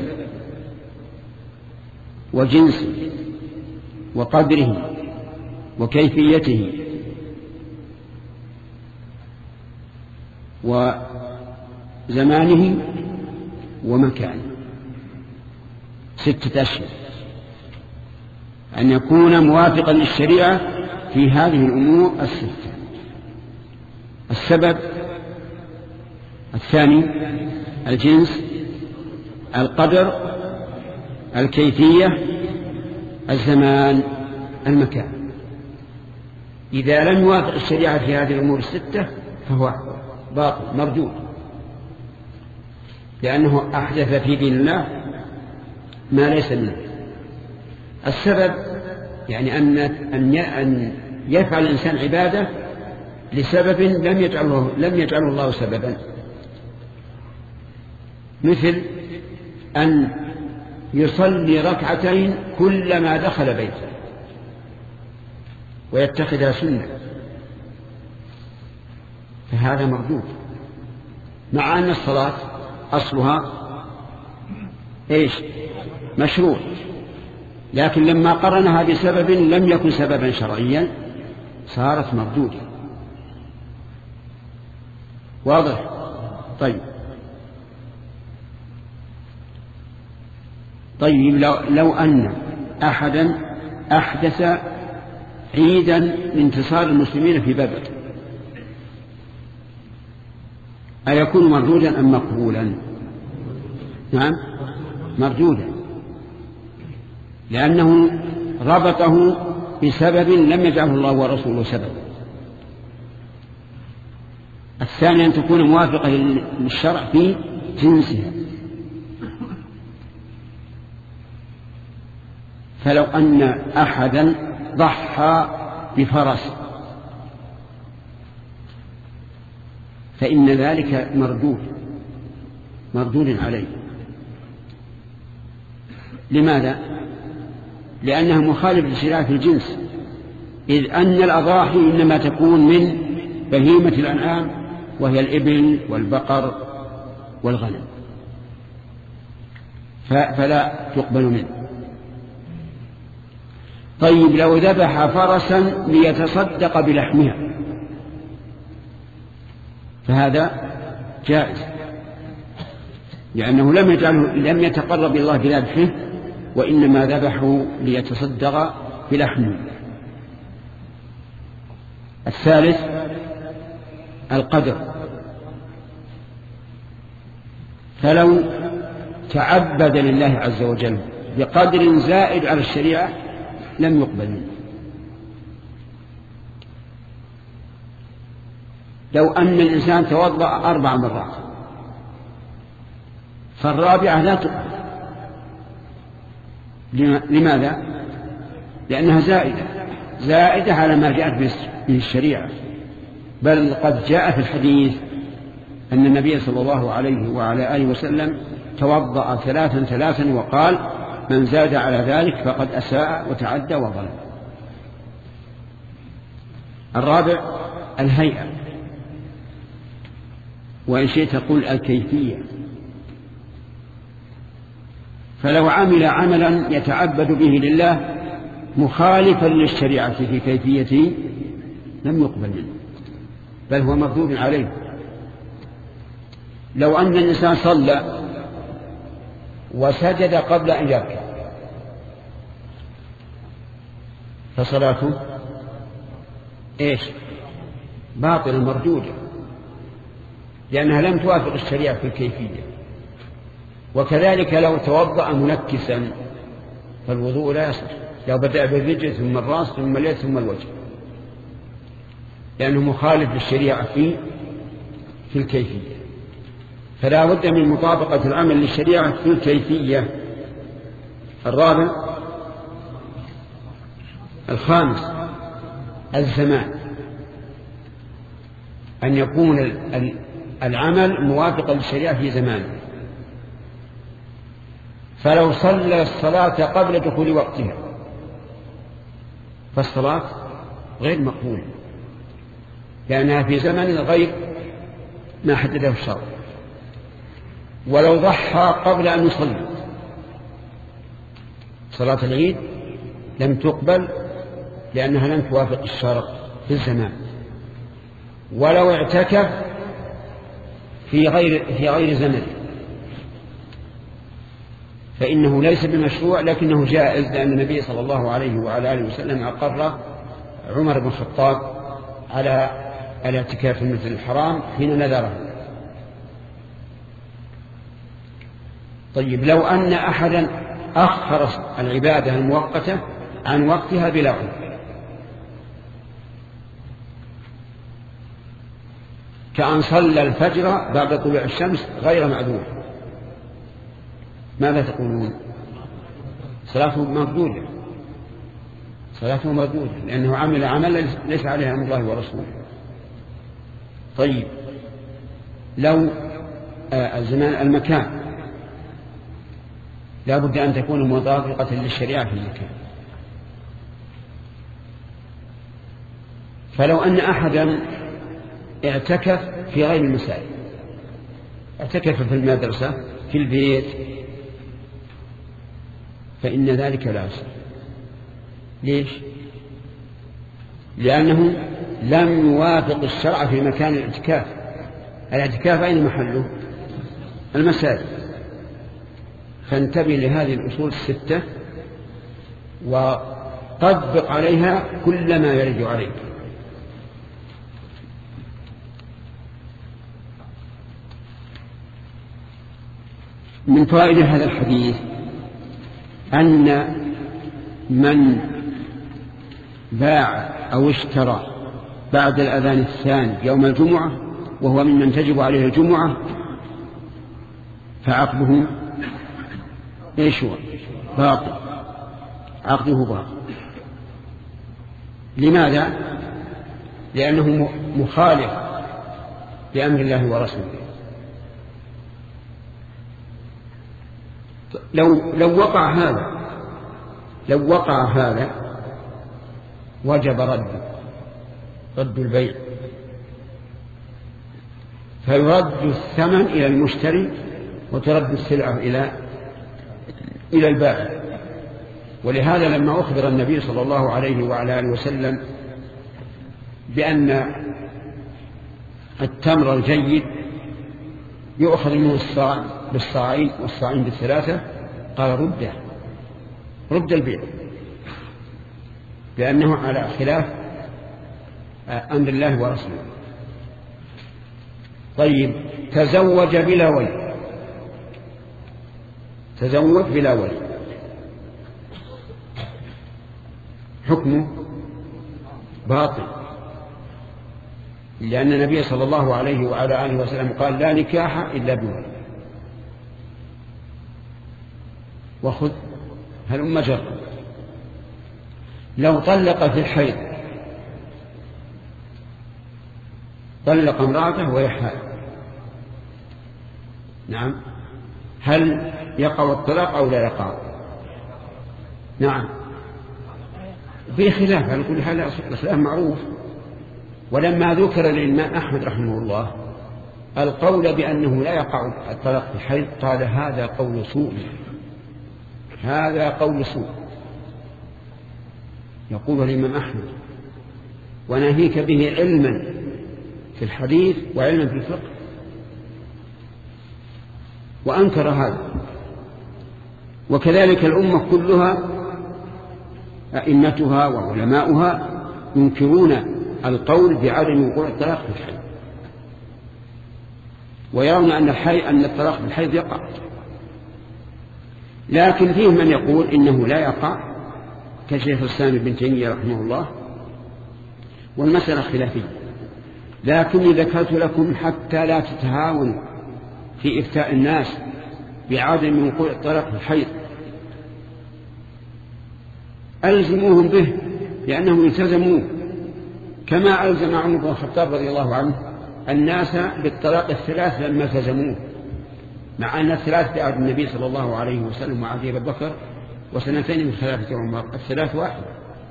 وجنسه وقدره وكيفيته وزمانه ومكانه. ستة أشياء: أن يكون موافقا للشريعة في هذه الأمور الستة: السبب، الثاني الجنس، القدر، الكيفية، الزمان، المكان. إذا لم يوافق الشريعة في هذه الأمور الستة فهو باطل مردود، لأنه أحدث في دين الله ما ليس منه. السبب يعني أن أن يفعل الإنسان عبادة لسبب لم يجعله لم يجعله الله سببا، مثل أن يصلي ركعتين كلما دخل بيته ويتخذها سنة، فهذا مردود، مع أن الصلاة أصلها إيش؟ مشروع، لكن لما قرنها بسبب لم يكن سببا شرعيا صارت مردودة. واضح؟ طيب طيب لو, لو أن أحدا أحدث عيدا لانتصار المسلمين في بدر، أيكون مردودا أم مقبولا؟ نعم مردودا، لأنه ربطه بسبب لم يجعله الله ورسوله سبب. الثاني أن تكون موافقة للشرع في جنسها. فلو أن أحدا ضحى بفرس فإن ذلك مردود مردود عليه. لماذا؟ لأنها مخالف لشريعة الجنس، إذ أن الأضاحي إنما تكون من بهيمة الأنعام وهي الإبل والبقر والغنم، فلا تقبل منه. طيب لو ذبح فرسا ليتصدق بلحمها فهذا جائز، لأنه لم يجعله لم يتقرب الله بذبحه، وإنما ذبحه ليتصدق بلحمه. الثالث القدر، فلو تعبد لله عز وجل بقدر زائد على الشريعة لم يقبل منه. لو أن الإنسان توضأ أربع مرات فالرابعة لا تقبل. لماذا؟ لأنها زائدة زائدة على ما جاءت به الشريعة، بل قد جاء في الحديث أن النبي صلى الله عليه وعلى آله وسلم توضأ ثلاثا ثلاثا وقال: من زاد على ذلك فقد أساء وتعدى وظلم. الرابع الهيئة، وإن شئت قل الكيفية. فلو عمل عملا يتعبد به لله مخالفا للشريعة في كيفيته لم يقبل منه، بل هو مردود عليه. لو أن الإنسان صلى وسجد قبل أن يركع فصلاته إيش؟ باطل مردودة، لأنها لم توافق الشريعة في الكيفية. وكذلك لو توضأ منكسا فالوضوء لا يصح، لو بدأ بالرجل ثم الرأس ثم اليد ثم الوجه، لأنه مخالف للشريعة في في الكيفية. فلا بد من مطابقة العمل للشريعة في الكيفية. الرابع الخامس الزمان، أن يكون العمل موافقا للشريعة في زمانه. فلو صلى الصلاة قبل دخول وقتها فالصلاة غير مقبولة، لأنها في زمن غير ما حدده الشرع. ولو ضحى قبل أن يصلي صلاة العيد لم تقبل، لأنها لم توافق الشرع في الزمان. ولو اعتكف في غير في غير زمن فإنه ليس بمشروع، لكنه جائز، لأن النبي صلى الله عليه وعلى آله وسلم أقر عمر بن الخطاب على الاعتكاف في المسجد الحرام حين نذره. طيب لو أن أحدا أخر العبادة المؤقتة عن وقتها بلا عذر، كأن صلى الفجر بعد طلوع الشمس غير معذور، ماذا تقولون؟ صلاته مردودة، صلاته مردودة، لأنه عمل عمل ليس عليه أمر الله ورسوله. طيب لو الزمان المكان لا بد أن تكون مطابقة للشريعة في المكان. فلو أن أحدا اعتكف في غير المساجد، اعتكف في المدرسة في البيت، فإن ذلك لا يصح. ليش؟ لأنه لم يوافق الشرع في مكان الاعتكاف. الاعتكاف أين محله؟ المساجد. فانتبه لهذه الأصول الستة وطبق عليها كل ما يرد عليك. من فوائد هذا الحديث أن من باع أو اشترى بعد الأذان الثاني يوم الجمعة وهو ممن تجب عليه الجمعة فعقده ايش هو؟ باطل، عقده باطل. لماذا؟ لأنه مخالف لأمر الله ورسوله. لو لو وقع هذا لو وقع هذا وجب رد رد البيع، فيرد الثمن إلى المشتري وترد السلعة إلى إلى البائع. ولهذا لما أخبر النبي صلى الله عليه وعلى آله وسلم بأن التمر الجيد يؤخذ منه الصاع بالصاعين والصاعين بالثلاثة، قال رده رد البيع، لأنه على خلاف أمر الله ورسوله. طيب، تزوج بلا ولي، تزوج بلا ولي حكمه باطل، لأن النبي صلى الله عليه وعلى آله وسلم قال لا نكاح إلا بولي. وخذ هلم جر، لو طلق في الحيض، طلق امرأته وهي حائض، نعم، هل يقع الطلاق أو لا يقع؟ نعم، في خلاف على كل حال، الخلاف معروف. ولما ذكر للإمام أحمد رحمه الله القول بأنه لا يقع الطلاق في الحيض قال هذا قول سوء، هذا قول سوء يقول الإمام أحمد، وناهيك به علما في الحديث وعلما في الفقه، وأنكر هذا. وكذلك الأمة كلها أئمتها وعلماؤها ينكرون القول بعدم وقوع الطلاق في الحيض، ويرون أن الحيض أن الطلاق في الحيض يقع. لكن فيه من يقول إنه لا يقع كشيخ الإسلام ابن تيمية رحمه الله، والمسألة خلافية. لكني ذكرت لكم حتى لا تتهاونوا في إفتاء الناس بعدم وقوع الطلاق في الحيض، ألزموهم به لأنهم التزموه، كما ألزم عمر بن الخطاب رضي الله عنه الناس بالطلاق الثلاث لما التزموه، مع أن الثلاث بعهد النبي صلى الله عليه وسلم وعهد أبي بكر وسنتين من خلافة عمر، الثلاث واحد.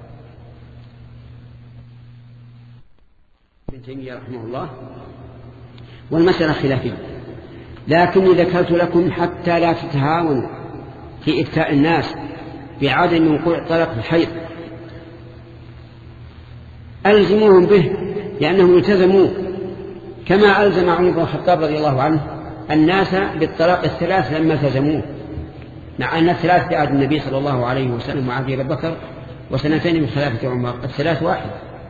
ابن تيمية رحمه الله، والمسألة خلافية. لكني ذكرت لكم حتى لا تتهاونوا في إفتاء الناس بعدم وقوع الطلاق في الحيض، ألزموهم به لأنهم التزموه، كما ألزم عمر بن الخطاب رضي الله عنه الناس بالطلاق الثلاث لما التزموه، مع أن الثلاث بعهد النبي صلى الله عليه وسلم وعهد أبي بكر وسنتين من خلافة عمر، الثلاث واحد.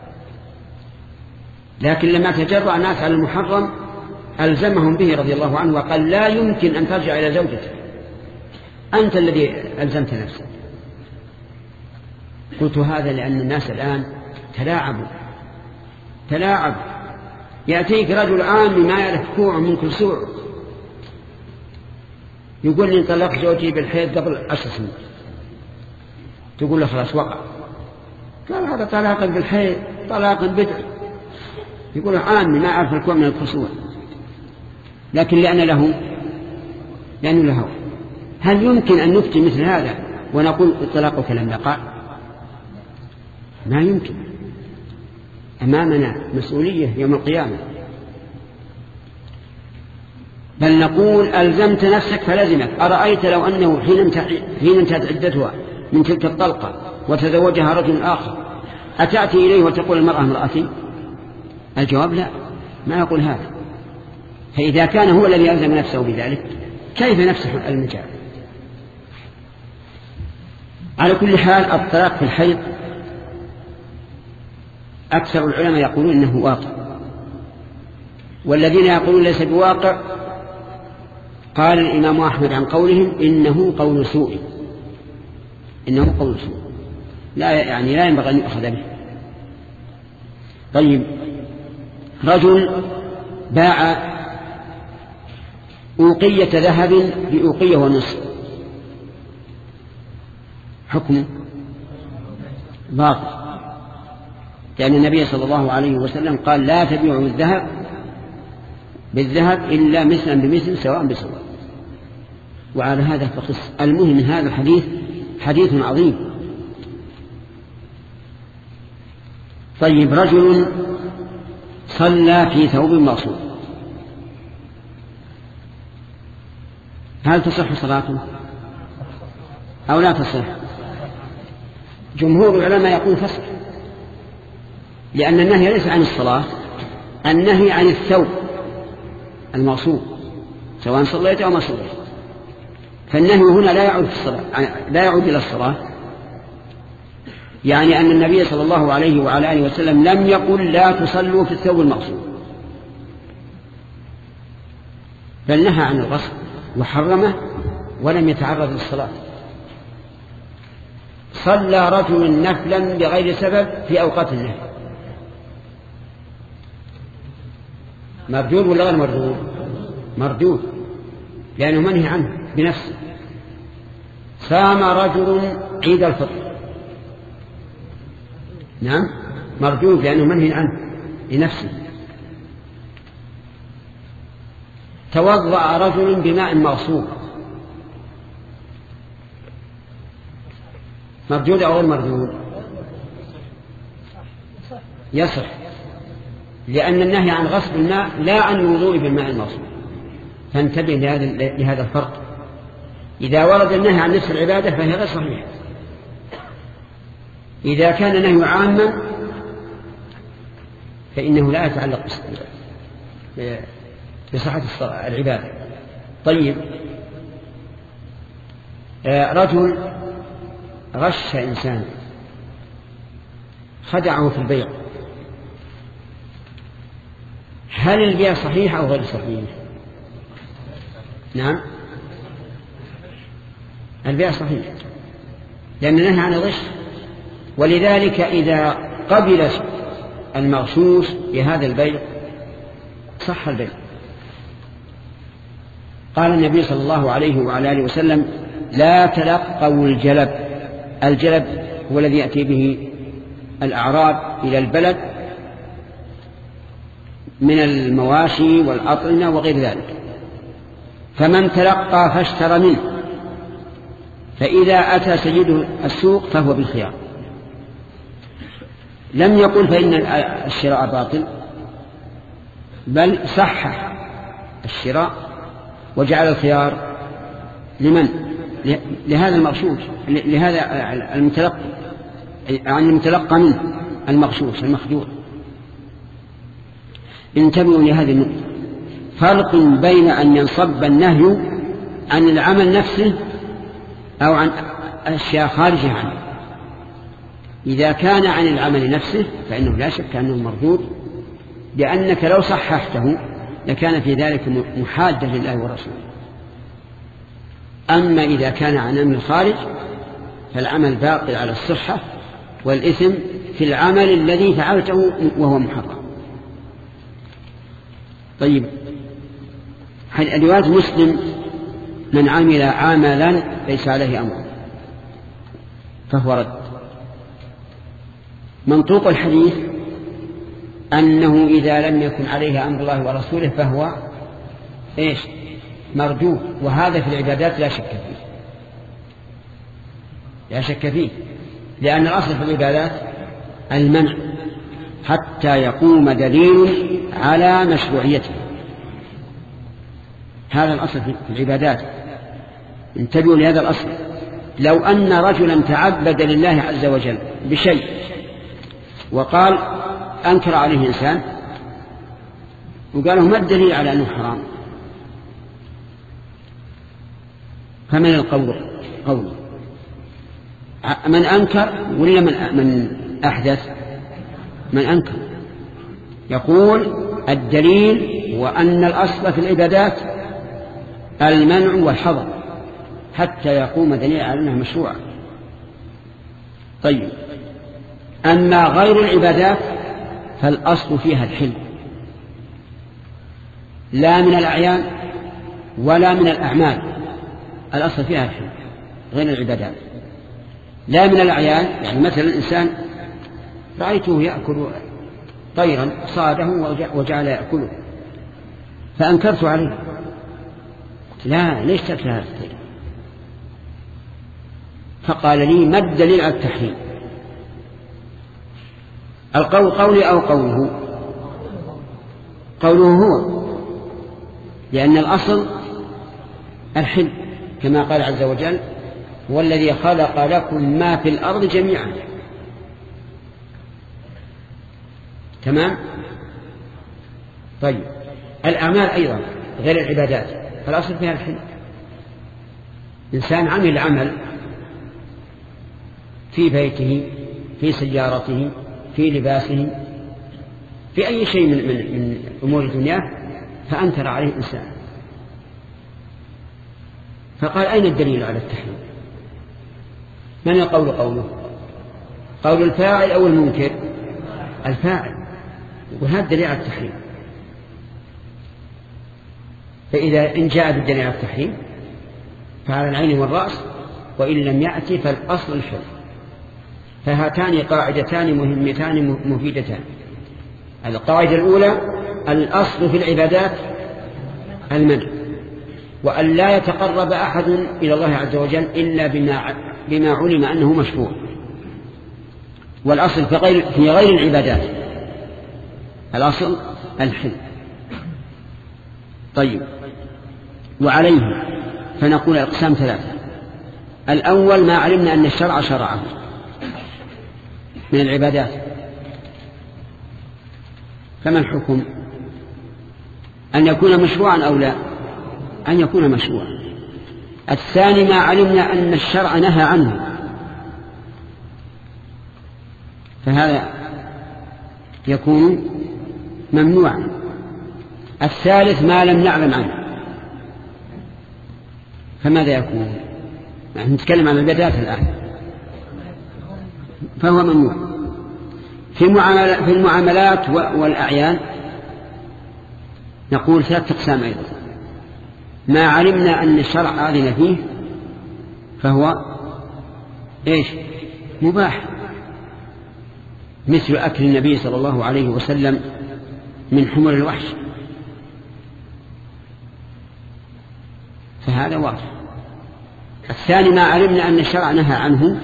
لكن لما تجرأ الناس على المحرم ألزمهم به رضي الله عنه وقال لا يمكن أن ترجع إلى زوجتك، أنت الذي ألزمت نفسك. قلت هذا لأن الناس الآن تلاعبوا تلاعب يأتيك رجل عام ما يعرف كوع من كل سوع يقول لي طلق زوجي بالحيض قبل عشر سنين، تقول له خلاص وقع، قال هذا طلاق بالحيض طلاق بدع، يقول عامي ما يعرف الكوع من الكسوع، لكن لأن له لأنه له. هل يمكن أن نفتي مثل هذا ونقول طلاقك لم يقع؟ ما يمكن. أمامنا مسؤولية يوم القيامة، بل نقول ألزمت نفسك فلزمك. أرأيت لو أنه حين انتهت عدتها من تلك الطلقة وتزوجها رجل آخر أتأتي إليه وتقول المرأة امرأتي؟ الجواب لا، ما يقول هذا. فإذا كان هو الذي ألزم نفسه بذلك كيف نفسه المجال؟ على كل حال الطلاق في الحيض أكثر العلماء يقولون إنه واقع، والذين يقولون ليس بواقع قال الإمام أحمد عن قولهم إنه قول سوء، إنه قول سوء، لا يعني لا ينبغي أن يؤخذ به. طيب، رجل باع أوقية ذهب بأوقية ونصف، حكمه باطل، لأن النبي صلى الله عليه وسلم قال لا تبيعوا الذهب بالذهب إلا مثلا بمثل سواء بسواء. وعلى هذا فقس. المهم من هذا الحديث حديث عظيم. طيب، رجل صلى في ثوب مغصوب، هل تصح صلاته أو لا تصح؟ جمهور العلماء يقول تصح، لأن النهي ليس عن الصلاة، النهي عن الثوب المغصوب سواء صليت أو ما صليت. فالنهي هنا لا يعود في الصلاة، لا يعود إلى الصلاة، يعني أن النبي صلى الله عليه وعلى آله وسلم لم يقل لا تصلوا في الثوب المغصوب، بل نهى عن الغصب وحرمه ولم يتعرض للصلاة. صلى رجل نفلا بغير سبب في أوقات النهي، مردود ولا غير مردود؟ مردود، لأنه منهي عنه بنفسه. صام رجل عيد الفطر، نعم مردود لأنه منهي عنه لنفسه. توضأ رجل بماء مغصوب، مردود أو غير مردود؟ يصح، لأن النهي عن غصب الماء لا عن الوضوء بالماء المغصوب. فانتبه لهذا الفرق. إذا ورد النهي عن نفس العبادة فهي غير صحيحة. إذا كان النهي عاما فإنه لا يتعلق بصحة العبادة. طيب، رجل غش إنسان، خدعه في البيع، هل البيع صحيح أو غير صحيح؟ نعم، البيع صحيح، لأن نهى عن الغش. ولذلك إذا قبل المغشوش بهذا البيع صح البيع. قال النبي صلى الله عليه وعلى آله وسلم لا تلقوا الجلب. الجلب هو الذي يأتي به الأعراب إلى البلد من المواشي والأطعمة وغير ذلك، فمن تلقى فاشترى منه، فإذا أتى سيده السوق فهو بالخيار. لم يقل فإن الشراء باطل، بل صحح الشراء وجعل الخيار لمن؟ لهذا المغشوش، لهذا المتلقى، عن المتلقى منه المغشوش المخدوع. انتبهوا لهذه النقطة، فرق بين أن ينصب النهي عن العمل نفسه أو عن أشياء خارجة عنه. إذا كان عن العمل نفسه فإنه لا شك أنه مردود، لأنك لو صححته لكان في ذلك محادة لله ورسوله. أما إذا كان عن أمر الخارج فالعمل باقي على الصحة، والإثم في العمل الذي فعلته وهو محرم. طيب، رواية مسلم من عمل عملا ليس عليه أمر فهو رد. منطوق الحديث أنه إذا لم يكن عليه أمر الله ورسوله فهو إيش؟ مردود. وهذا في العبادات لا شك فيه، لا شك فيه، لأن الأصل في العبادات المنع حتى يقوم دليل على مشروعيته. هذا الأصل في العبادات. انتبهوا لهذا الأصل. لو أن رجلا تعبد لله عز وجل بشيء وقال أنكر عليه إنسان وقال له ما الدليل على أنه حرام، فمن القول قوله من أنكر ولا من من أحدث؟ من أنكر. يقول الدليل وأن الأصل في العبادات المنع والحظر حتى يقوم دليل على أنها مشروعة. طيب، أما غير العبادات فالأصل فيها الحل، لا من الأعيان ولا من الأعمال، الأصل فيها الحل غير العبادات. لا من الأعيان، يعني مثلا الإنسان رأيته يأكل طيرا صاده وجعل يأكله فأنكرت عليه، لا ليش تأكل هذا الطير؟ فقال لي ما الدليل على التحريم؟ القول قولي أو قوله؟ قوله هو، لأن الأصل الحل كما قال عز وجل هو الذي خلق لكم ما في الأرض جميعا. تمام؟ طيب، الأعمال أيضا غير العبادات فالأصل فيها الحل. إنسان عمل عمل في بيته، في سيارته، في لباسه، في أي شيء من, من, من أمور الدنيا فأنكر عليه الإنسان، فقال أين الدليل على التحريم؟ من يقول قوله؟ قول الفاعل أو المنكر؟ الفاعل، وهذا الدليل على التحريم. فإذا إن جاء بالدليل على التحريم فعلى العين والرأس، وإن لم يأتي فالأصل الحل. فهاتان قاعدتان مهمتان مفيدتان. القاعدة الأولى الأصل في العبادات المنع، وأن لا يتقرب أحد إلى الله عز وجل إلا بما, بما علم أنه مشروع. والأصل في غير, في غير العبادات الأصل الحل. طيب، وعليه فنقول أقسام ثلاثة. الأول ما علمنا أن الشرع شرعه من العبادات، فما الحكم؟ أن يكون مشروعا أو لا؟ أن يكون مشروعا. الثاني ما علمنا أن الشرع نهى عنه، فهذا يكون ممنوعا. الثالث ما لم نعلم عنه، فماذا يكون؟ نحن نتكلم عن العبادات الآن، فهو ممنوع. في المعاملات والأعيان نقول ثلاثة أقسام أيضا. ما علمنا أن الشرع أذن فيه فهو إيش؟ مباح، مثل أكل النبي صلى الله عليه وسلم من حمر الوحش، فهذا واضح. الثاني ما علمنا أن الشرع نهى عنه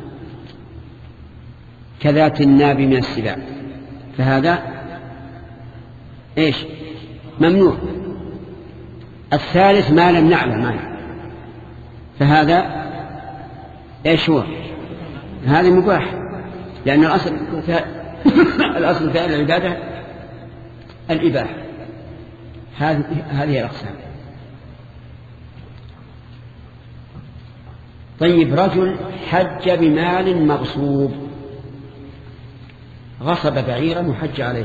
كذات الناب من السباع، فهذا إيش؟ ممنوع. الثالث ما لم نعلم عنه، فهذا إيش هو؟ هذا مباح، لأن الأصل الأصل في العبادة الإباحة. هذه هذه الأقسام. طيب، رجل حج بمال مغصوب، غصب بعيرا وحج عليه،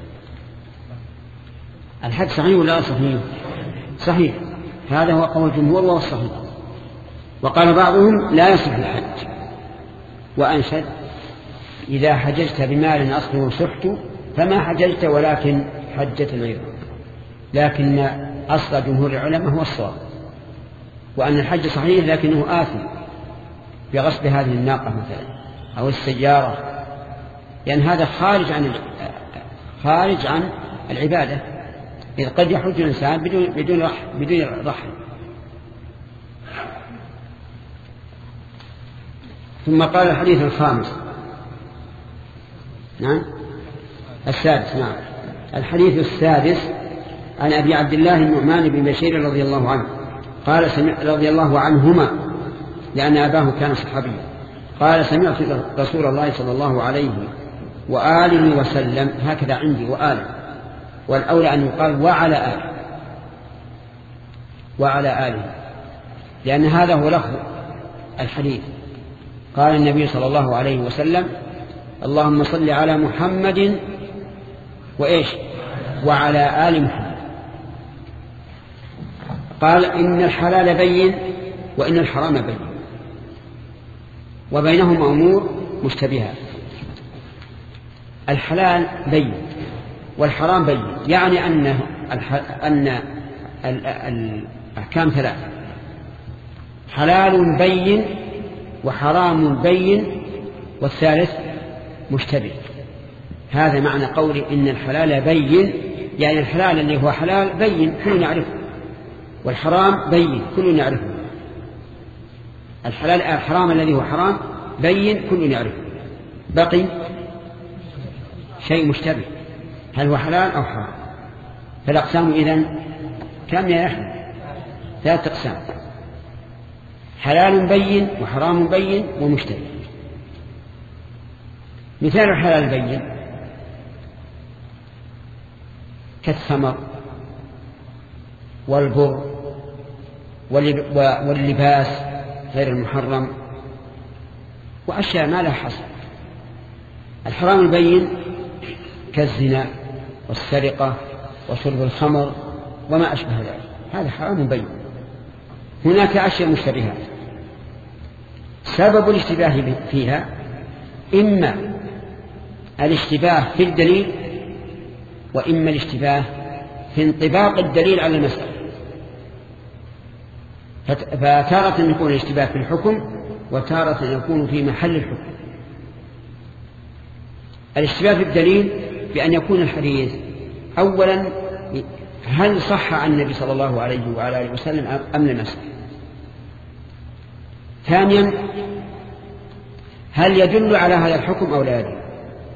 الحج صحيح ولا صحيح؟ صحيح، هذا هو قول الجمهور وهو الصحيح. وقال بعضهم لا يصح الحج، وأنشد إذا حججت بمال أصله سحت فما حججت ولكن حجة غيره. لكن أصل جمهور العلماء هو الصواب، وأن الحج صحيح لكنه آثم بغصب هذه الناقة مثلا أو السيارة، لأن هذا خارج عن خارج عن العبادة، إذ قد يحج الإنسان بدون بدون رحل بدون رحل. ثم قال الحديث الخامس، نعم السادس، نعم الحديث السادس عن أبي عبد الله النعمان بن بشير رضي الله عنه قال سمع رضي الله عنهما لأن أباه كان صحابيا قال سمعت رسول الله صلى الله عليه وآله وسلم، هكذا عندي وآله، والأولى أن يقال وعلى آله، وعلى آله، لأن هذا هو لفظ الحديث. قال النبي صلى الله عليه وسلم اللهم صل على محمد وإيش وعلى آل محمد. قال إن الحلال بين وإن الحرام بين وبينهما أمور مشتبهات. الحلال بين والحرام بين، يعني أن أن الأحكام ثلاثة: حلال بين وحرام بين والثالث مشتبه. هذا معنى قولي إن الحلال بين، يعني الحلال اللي هو حلال بين كل يعرفه، والحرام بين كل يعرفه. الحلال الحرام الذي هو حرام بين كل يعرفه، بقي شيء مشتبه، هل هو حلال أو حرام؟ فالأقسام إذن كم يا أحمد؟ ثلاث أقسام: حلال بين وحرام بين ومشتبه. مثال الحلال بين كالثمر والبر واللباس غير المحرم وأشياء ما لها حصر. الحرام البين كالزنا والسرقة وشرب الخمر وما أشبه ذلك، هذا حرام بين. هناك أشياء مشتبهات سبب الاشتباه فيها إما الاشتباه في الدليل وإما الاشتباه في انطباق الدليل على المسألة. فتارة يكون الاشتباه في الحكم وتارة يكون في محل الحكم. الاشتباه في الدليل بأن يكون الحديث أولا هل صح عن النبي صلى الله عليه وعلى آله وسلم أم لم يصح؟ ثانيا هل يدل على هذا الحكم أو لا يدل؟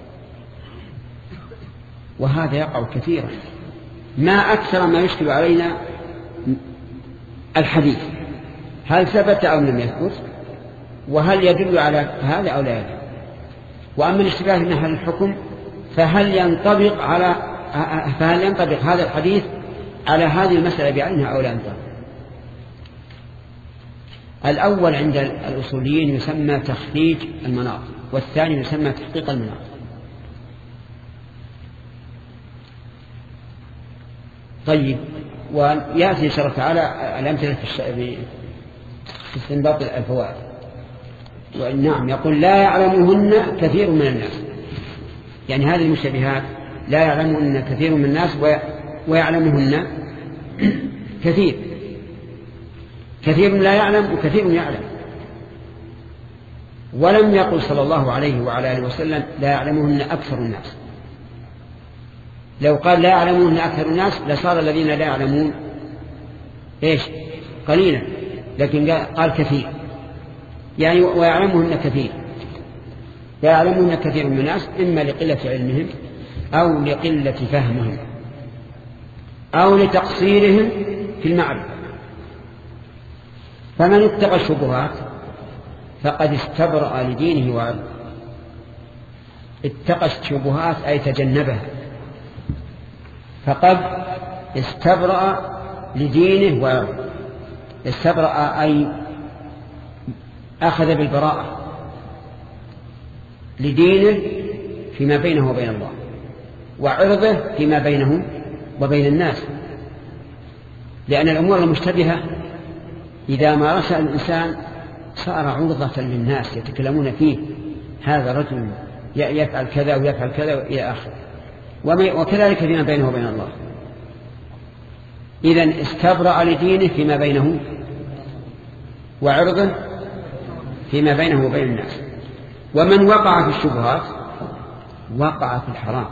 وهذا يقع كثيرا، ما أكثر ما يشكل علينا الحديث هل ثبت أو لم يثبت، وهل يدل على هذا أو لا يدل. وأما الاشتباه في محل الحكم فهل ينطبق على فهل ينطبق هذا الحديث على هذه المسألة بعينها أو لا ينطبق. الأول عند الأصوليين يسمى تخريج المناط، والثاني يسمى تحقيق المناط. طيب، ويأتي إن شاء الله تعالى الأمثلة في استنباط الفوائد. نعم، يقول لا يعلمهن كثير من الناس، يعني هذه المشتبهات لا يعلمهن كثير من الناس ويعلمهن كثير. كثير لا يعلم وكثير يعلم. ولم يقل صلى الله عليه وعلى آله وسلم لا يعلمهن أكثر الناس. لو قال لا يعلمهن أكثر الناس لصار الذين لا يعلمون إيش؟ قليلا، لكن قال كثير، يعني ويعلمهن كثير. لا يعلمهن كثير من الناس إما لقلة علمهم أو لقلة فهمهم أو لتقصيرهم في المعرفة. فمن اتقى الشبهات فقد استبرأ لدينه وعرضه. اتقى الشبهات أي تجنبها، فقد استبرأ لدينه وعرضه. استبرأ أي أخذ بالبراءة لدينه فيما بينه وبين الله، وعرضه فيما بينه وبين الناس. لأن الأمور المشتبهة إذا مارسها الإنسان صار عرضة للناس يتكلمون فيه، هذا رجل يفعل كذا ويفعل كذا إلى آخره، وكذلك فيما بينه وبين الله. إذن استبرأ لدينه فيما بينه وعرضه فيما بينه وبين الناس. ومن وقع في الشبهات وقع في الحرام.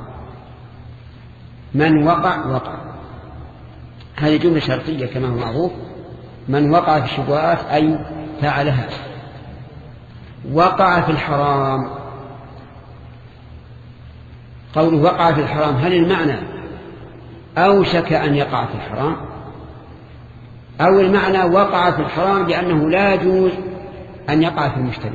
من وقع وقع، هذه جملة شرطية كما هو معروف. من وقع في الشبهات أي فعلها. وقع في الحرام، قوله وقع في الحرام هل المعنى أوشك أن يقع في الحرام، أو المعنى وقع في الحرام لأنه لا يجوز أن يقع في المشتبه؟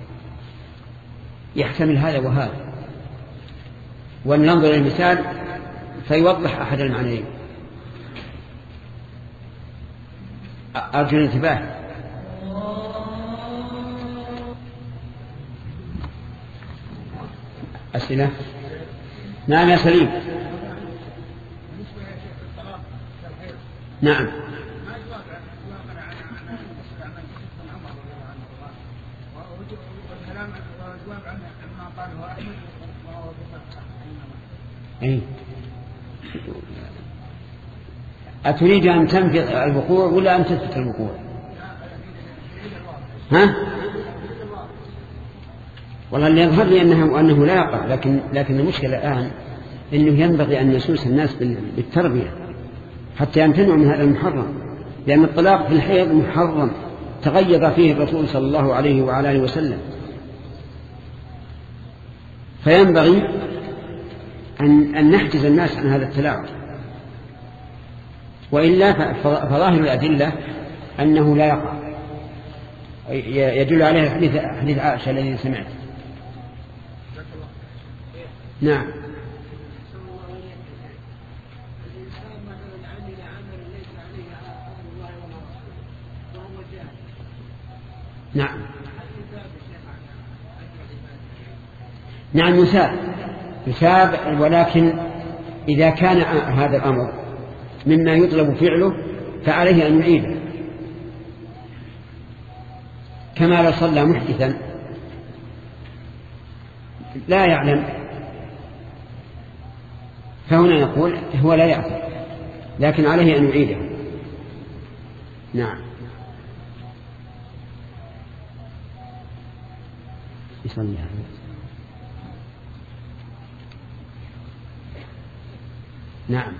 يحتمل هذا وهذا، وننظر المثال فيوضح أحد المعنيين. أرجو الانتباه. أسئلة؟ نعم يا سليم. نعم. ما يقال الجواب عنه ما قاله أحمد وهو أي أتريد أن تنفي الوقوع ولا أن تثبت الوقوع؟ ها؟ والله اللي يظهر لي أنه, أنه لا يقع، لكن, لكن المشكلة الآن أنه ينبغي أن يسوس الناس بالتربية حتى يمتنعوا من هذا المحرم، لأن الطلاق في الحيض محرم تغيظ فيه الرسول صلى الله عليه وعلى آله وسلم، فينبغي أن, أن نحجز الناس عن هذا التلاعب، وإلا فظاهر الأدلة أنه لا يقع، يدل عليه حديث, حديث عائشة الذي سمعت. نعم. نعم نعم يثاب يثاب، ولكن إذا كان هذا الأمر مما يطلب فعله فعليه أن يعيده، كما لو صلى محدثا لا يعلم، فهنا نقول هو لا يأثم لكن عليه أن يعيده. نعم. يصلي نعم.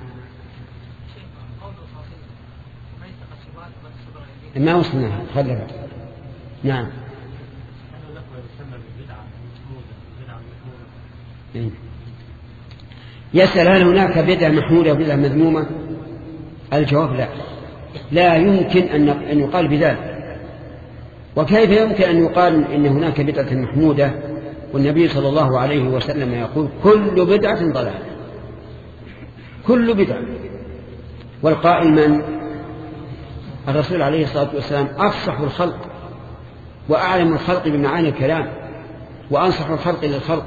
ما وصلنا خلفه. نعم. يسأل هل هناك بدعة محمودة وبدعة مذمومة؟ الجواب لا، لا يمكن أن يقال بذلك. وكيف يمكن أن يقال إن هناك بدعة محمودة والنبي صلى الله عليه وسلم يقول كل بدعة ضلالة، كل بدعة، والقائل من؟ الرسول عليه الصلاة والسلام أفصح الخلق وأعلم الخلق بمعاني الكلام وأنصح الخلق للخلق،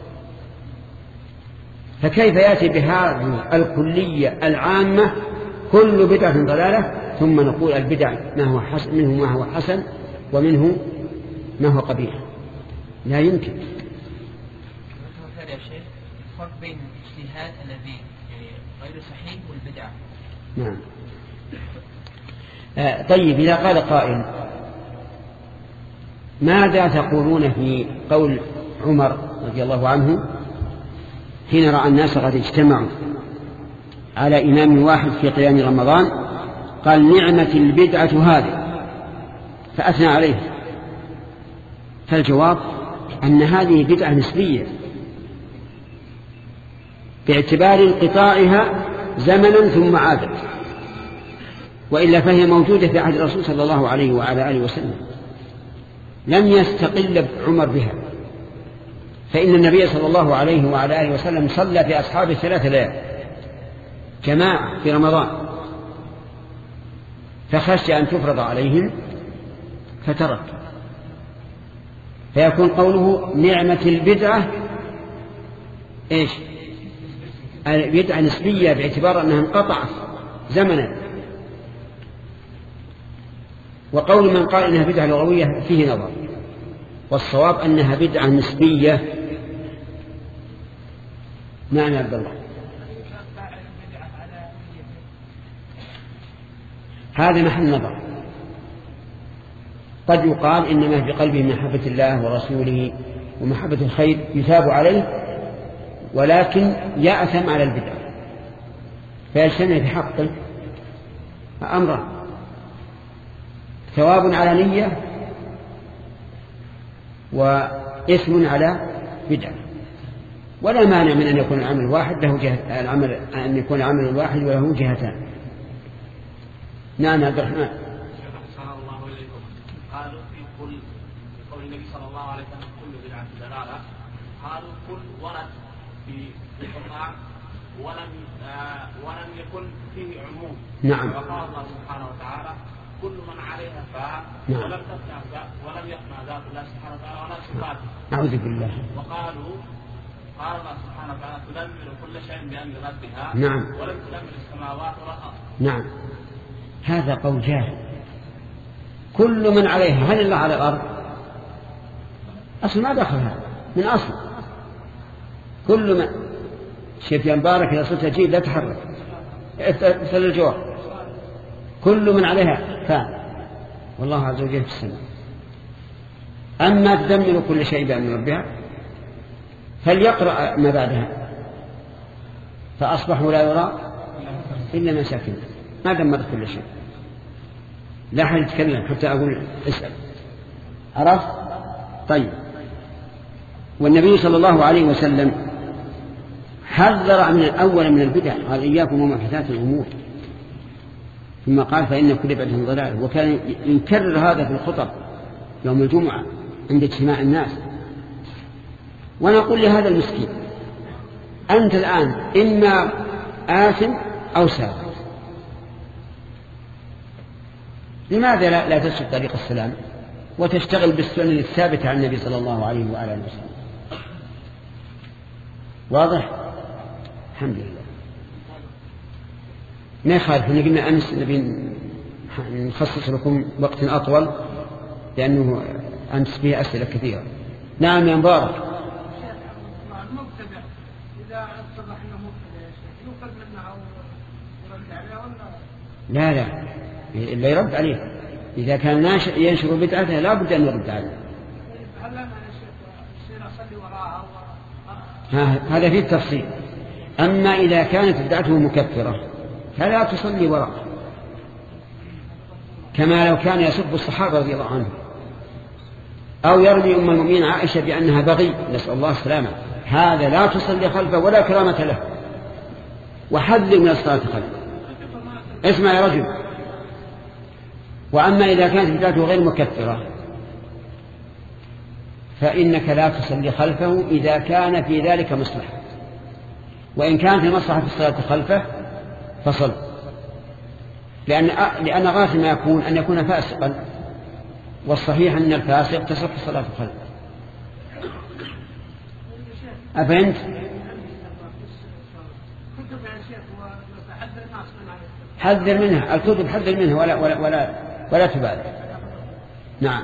فكيف يأتي بهذه الكلية العامة كل بدعة ضلالة ثم نقول البدع ما هو حسن منه ما هو حسن ومنه ما هو قبيح؟ لا يمكن. فرق بين الاجتهاد الذي غير صحيح والبدعة. نعم. آه طيب، إذا قال قائل ماذا تقولون في قول عمر رضي الله عنه حين رأى الناس قد اجتمعوا على إمام واحد في قيام رمضان قال نعمة البدعة هذه فأثنى عليه؟ فالجواب أن هذه بدعة نسبية باعتبار انقطاعها زمنا ثم عادت، وإلا فهي موجودة في عهد الرسول صلى الله عليه وعلى آله وسلم، لم يستقل عمر بها، فإن النبي صلى الله عليه وعلى آله وسلم صلى في أصحابه ثلاث ليال جماعة في رمضان، فخشي أن تفرض عليهم فترك، فيكون قوله نعمة البدعة إيش؟ البدعة نسبية باعتبار أنها انقطعت زمنا، وقول من قال إنها بدعة لغوية فيه نظر، والصواب أنها بدعة نسبية. نعم يا عبد الله. هذا محل نظر، قد يقال إنما في قلبه محبة الله ورسوله ومحبة الخير يثاب عليه، ولكن يأثم على البدع، فيجتمع في حقه أمرا: ثواب على نية وإثم على بدعة. ولا مانع من أن يكون العمل واحد له جهة، العمل أن يكون العمل الواحد وله جهتان. نعم عبد الرحمن. قالوا في كل قول النبي صلى الله عليه وسلم كل بدعة ضلالة، قالوا كل ورد في القرآن ولم آه ولم يكن فيه عموم. نعم. وقال الله سبحانه وتعالى كل من عليها فان نعم. ولم تفنى ولم يفنى ذات الله سبحانه وتعالى ولا صفاته. أعوذ بالله. وقالوا قال الله سبحانه وتعالى تدمر كل شيء بأمر ربها. نعم. ولم تدمر السماوات والأرض. نعم. هذا قول جاهل. كل من عليها، هل الله على الأرض؟ أصل ما دخلها من أصل. كل ما شوف يا مبارك إذا صرت أجيب لا تحرك مثل الجوار. كل من عليها فان والله عز وجل في السماء. أما تدمر كل شيء بأمر ربها فليقرأ ما بعدها فأصبحوا لا يرى إلا مساكن. ما دمرت كل شيء. لا أحد يتكلم حتى أقول اسأل. عرفت؟ طيب. والنبي صلى الله عليه وسلم حذر من الأول من البدع، قال إياكم ومحدثات الأمور، ثم قال فإن كل بدعة ضلالة. وكان يكرر هذا في الخطب يوم الجمعة عند اجتماع الناس. ونقول لهذا المسكين أنت الآن إما آثم أو سابق، لماذا لا, لا تسلك طريق السلام وتشتغل بالسنن الثابتة عن النبي صلى الله عليه وعلى آله وسلم؟ واضح؟ الحمد لله. ما يخالف ان قلنا امس نبي نخصص لكم وقت اطول لانه امس فيه اسئله كثيره. نعم يا مبارك. المبتدع اذا اتضح انه مبتدع يا شيخ يوقف منه او يرد عليه ولا؟ لا لا الا يرد عليه. اذا كان ينشر بدعته لا بد ان يرد عليه. هل انا يا شيخ يصير اصلي وراءه؟ هذا فيه التفصيل. أما إذا كانت بدعته مكفرة فلا تصلي وراءه، كما لو كان يسب الصحابة رضي الله عنهم أو يرمي أم المؤمنين عائشة بأنها بغي، نسأل الله السلامة، هذا لا تصلي خلفه ولا كرامة له، وحذر من الصلاة خلفه. اسمع يا رجل. وأما إذا كانت بدعته غير مكفرة فإنك لا تصلي خلفه إذا كان في ذلك مصلحة، وإن كانت المصلحة في الصلاة خلفه فصل، لأن لأن غاية ما يكون أن يكون فاسقا، والصحيح أن الفاسق تصح الصلاة خلفه. أفهمت؟ حذر منها الكتب، حذر منها ولا ولا ولا, ولا تبالي. نعم.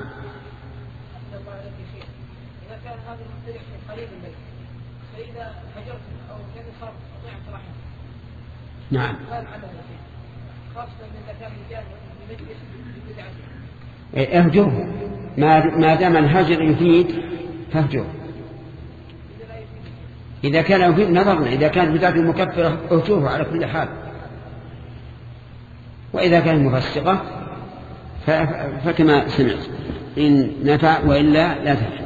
نعم. اهجره ما دام الهجر يفيد فاهجره. إذا كان يفيد نظرنا، إذا كانت بدعة المكفرة اهجره على كل حال، وإذا كانت مفسقة فكما سمعت إن نفع وإلا لا تفعل.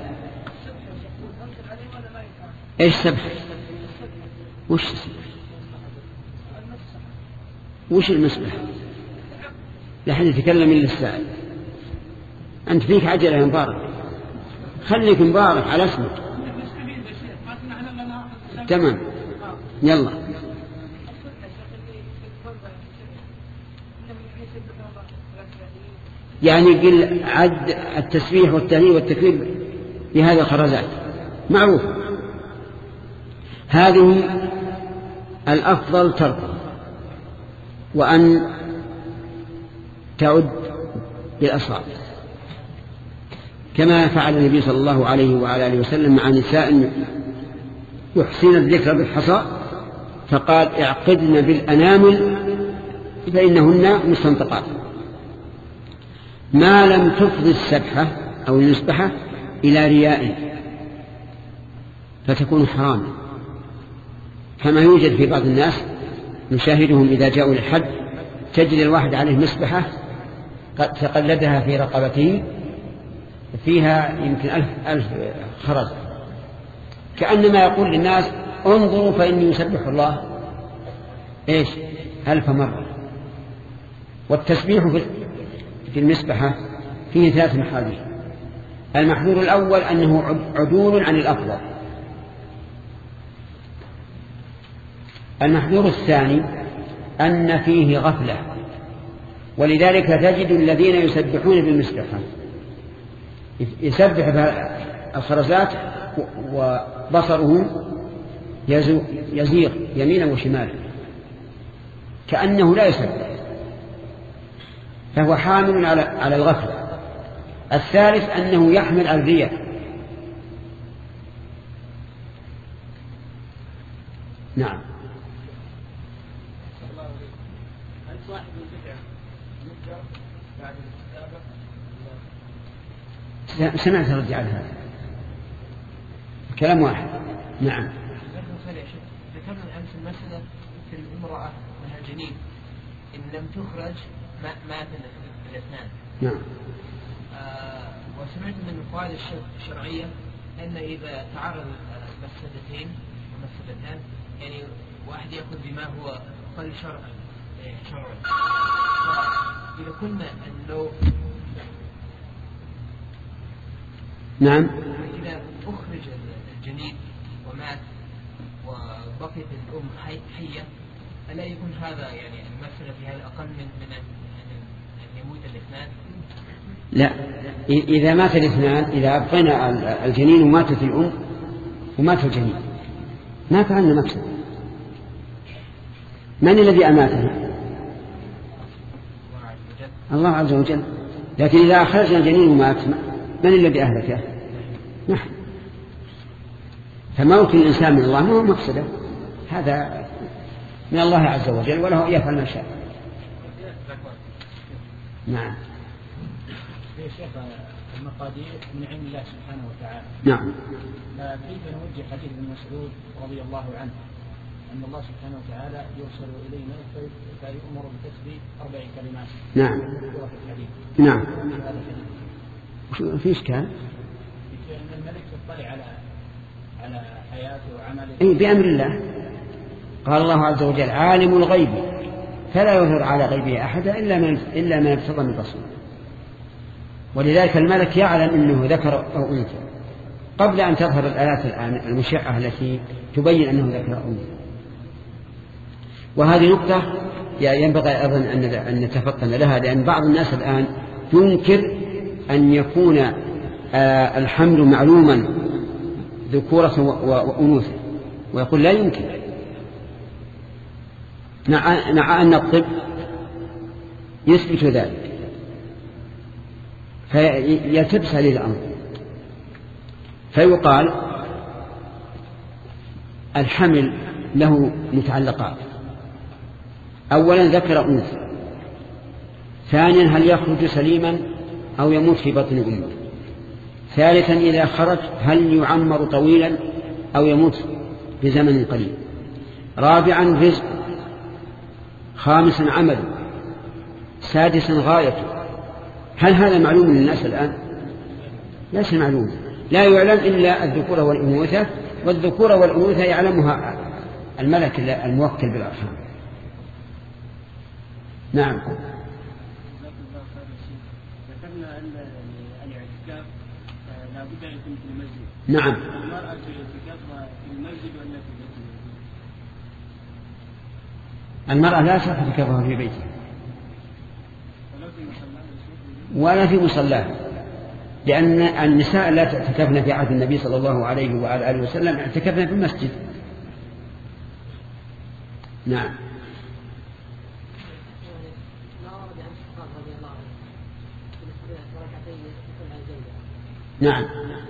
إيش سبح؟ وش سبح؟ وش المسبح؟ لا حد يتكلم إلا السائل. أنت فيك عجلة يا مبارك، خليك مبارك على اسمك. تمام يلا. يعني قل عد التسبيح والتهليل والتكبير بهذه الخرزات معروف. هذه الأفضل تركه، وأن تعد بالأصابع كما فعل النبي صلى الله عليه وعلى آله وسلم مع نساء يحسن الذكر بالحصى، فقال اعقدن بالأنامل فإنهن مستنطقات، ما لم تفضي السبحة أو المسبحة إلى رياء فتكون حراما، كما يوجد في بعض الناس نشاهدهم إذا جاءوا للحج تجد الواحد عليه مسبحة قد تقلدها في رقبته فيها يمكن ألف, ألف خرز، كأنما يقول للناس انظروا فإني يسبح الله إيش ألف مرة. والتسبيح في المسبحة فيه ثلاث محاذير. المحذور الأول أنه عدول عن الأفضل. المحذور الثاني أن فيه غفلة، ولذلك تجد الذين يسبحون بالمسبحة يسبح الخرزات وبصره يزيغ يمينا وشمالا كأنه لا يسبح، فهو حامل على على الغفلة. الثالث أنه يحمل على الرياء، نعم. هل صاحب البدعة يذكر بعد الكتابة؟ سمعت الرد على هذا كلام واحد. نعم. ذكرنا أمس المسألة في الامرأة لها جنين إن لم تخرج مات الاثنان. نعم. آه وسمعت من القواعد الشرعية أن إذا تعارض مفسدتين ومفسدتان يعني واحد يأخذ بما هو أقل شرعا شرعا. إذا قلنا أنه نعم. إذا أخرج الجنين ومات وبقيت الأم حي حية ألا يكون هذا يعني المسألة في هذا أقل من من أن يموت الاثنان؟ لا، إذا مات الاثنان، إذا أبقينا الجنين وماتت الأم ومات الجنين ما فعلنا مفسد. من الذي أماته؟ الله عز وجل. لكن إذا أخرجنا الجنين ومات من الذي أهلكه؟ نحن. فموت الإنسان من الله هو مفسده، هذا من الله عز وجل وله يفعل ما شاء. نعم. يا شيخ المقادير من علم الله سبحانه وتعالى. نعم. فكيف نوجه حديث ابن مسعود رضي الله عنه أن الله سبحانه وتعالى يرسل إلينا فيؤمر بكتب أربع كلمات. نعم. نعم. في إشكال؟ أن الملك يطلع على على حياته وعمله. أي بأمر الله. قال الله عز وجل عالم الغيب فلا يظهر على غيبه أحدا إلا من إلا من ارتضى من رسول. ولذلك الملك يعلم أنه ذكر أو أنثى قبل أن تظهر الآيات الآن المشعة التي تبين أنه ذكر أو أنثى. وهذه نقطة ينبغي أيضا أن نتفطن لها، لأن بعض الناس الآن ينكر أن يكون الحمل معلوما ذكورة وأنوثة، ويقول لا يمكن، مع أن الطب يثبت ذلك. فيلتبس عليه الأمر، فيقال الحمل له متعلقات: أولا ذكر أنثى، ثانيا هل يخرج سليما أو يموت في بطن أمه، ثالثا إذا خرج هل يعمر طويلا أو يموت بزمن قليل، رابعا رزق، خامسا عمل، سادسا غايته. هل هذا معلوم للناس الآن؟ ليس معلوم، لا يعلم إلا الذكورة والأنوثة، والذكورة والأنوثة يعلمها الملك الموكل بالأرحام. نعم. ذكرنا أن الاعتكاف لا بد أن يكون في المسجد. نعم. المرأة اعتكافها في المسجد ولا في بيتها؟ المرأة لا يصح اعتكافها في بيتها ولا في مصلاه، لأن النساء لا اعتكفن في عهد النبي صلى الله عليه وعلى آله وسلم، اعتكفن في المسجد. نعم. نعم.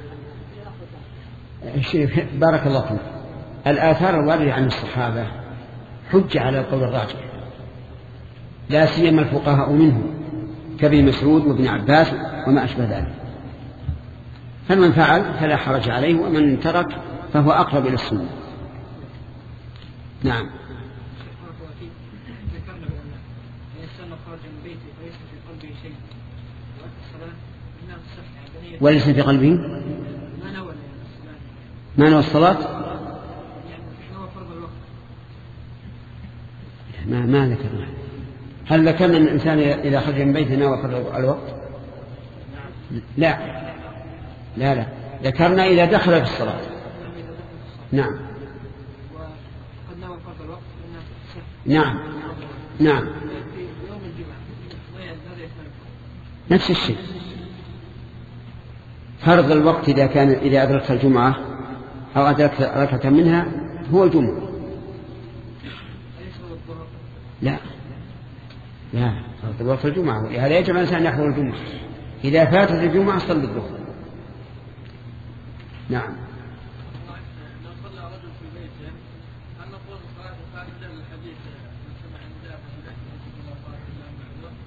بارك الله فيك. الآثار الواردة عن الصحابة حجة على القول الراجح، لا سيما الفقهاء منهم كابن مسعود وابن عباس وما أشبه ذلك. فمن فعل فلا حرج عليه، ومن ترك فهو أقرب إلى السنة. نعم. ذكرنا بأن الإنسان خرج من بيته فليس في قلبه شيء وقت الصلاة إنها تصح. وليس في قلبه ما نوى ما نوى الصلاة، يعني نوى فرض الوقت. ما ما ذكرنا. هل ذكرنا أن الإنسان إذا خرج من بيته نوى فرض الوقت؟ لا لا لا، ذكرنا إذا دخل في الصلاة. نعم. وقد نوى فرض الوقت إنها تصح. نعم. نعم. في يوم الجمعة نفس الشيء. فرض الوقت إذا كان إذا أدركت الجمعة أو أدركت ركعة منها هو الجمعة. لا لا، فرض الوقت الجمعة، هذا يجب الإنسان أن يحضر الجمعة. إذا فاتت الجمعة صلى الظهر. نعم. لو صلى رجل في بيته هل نقول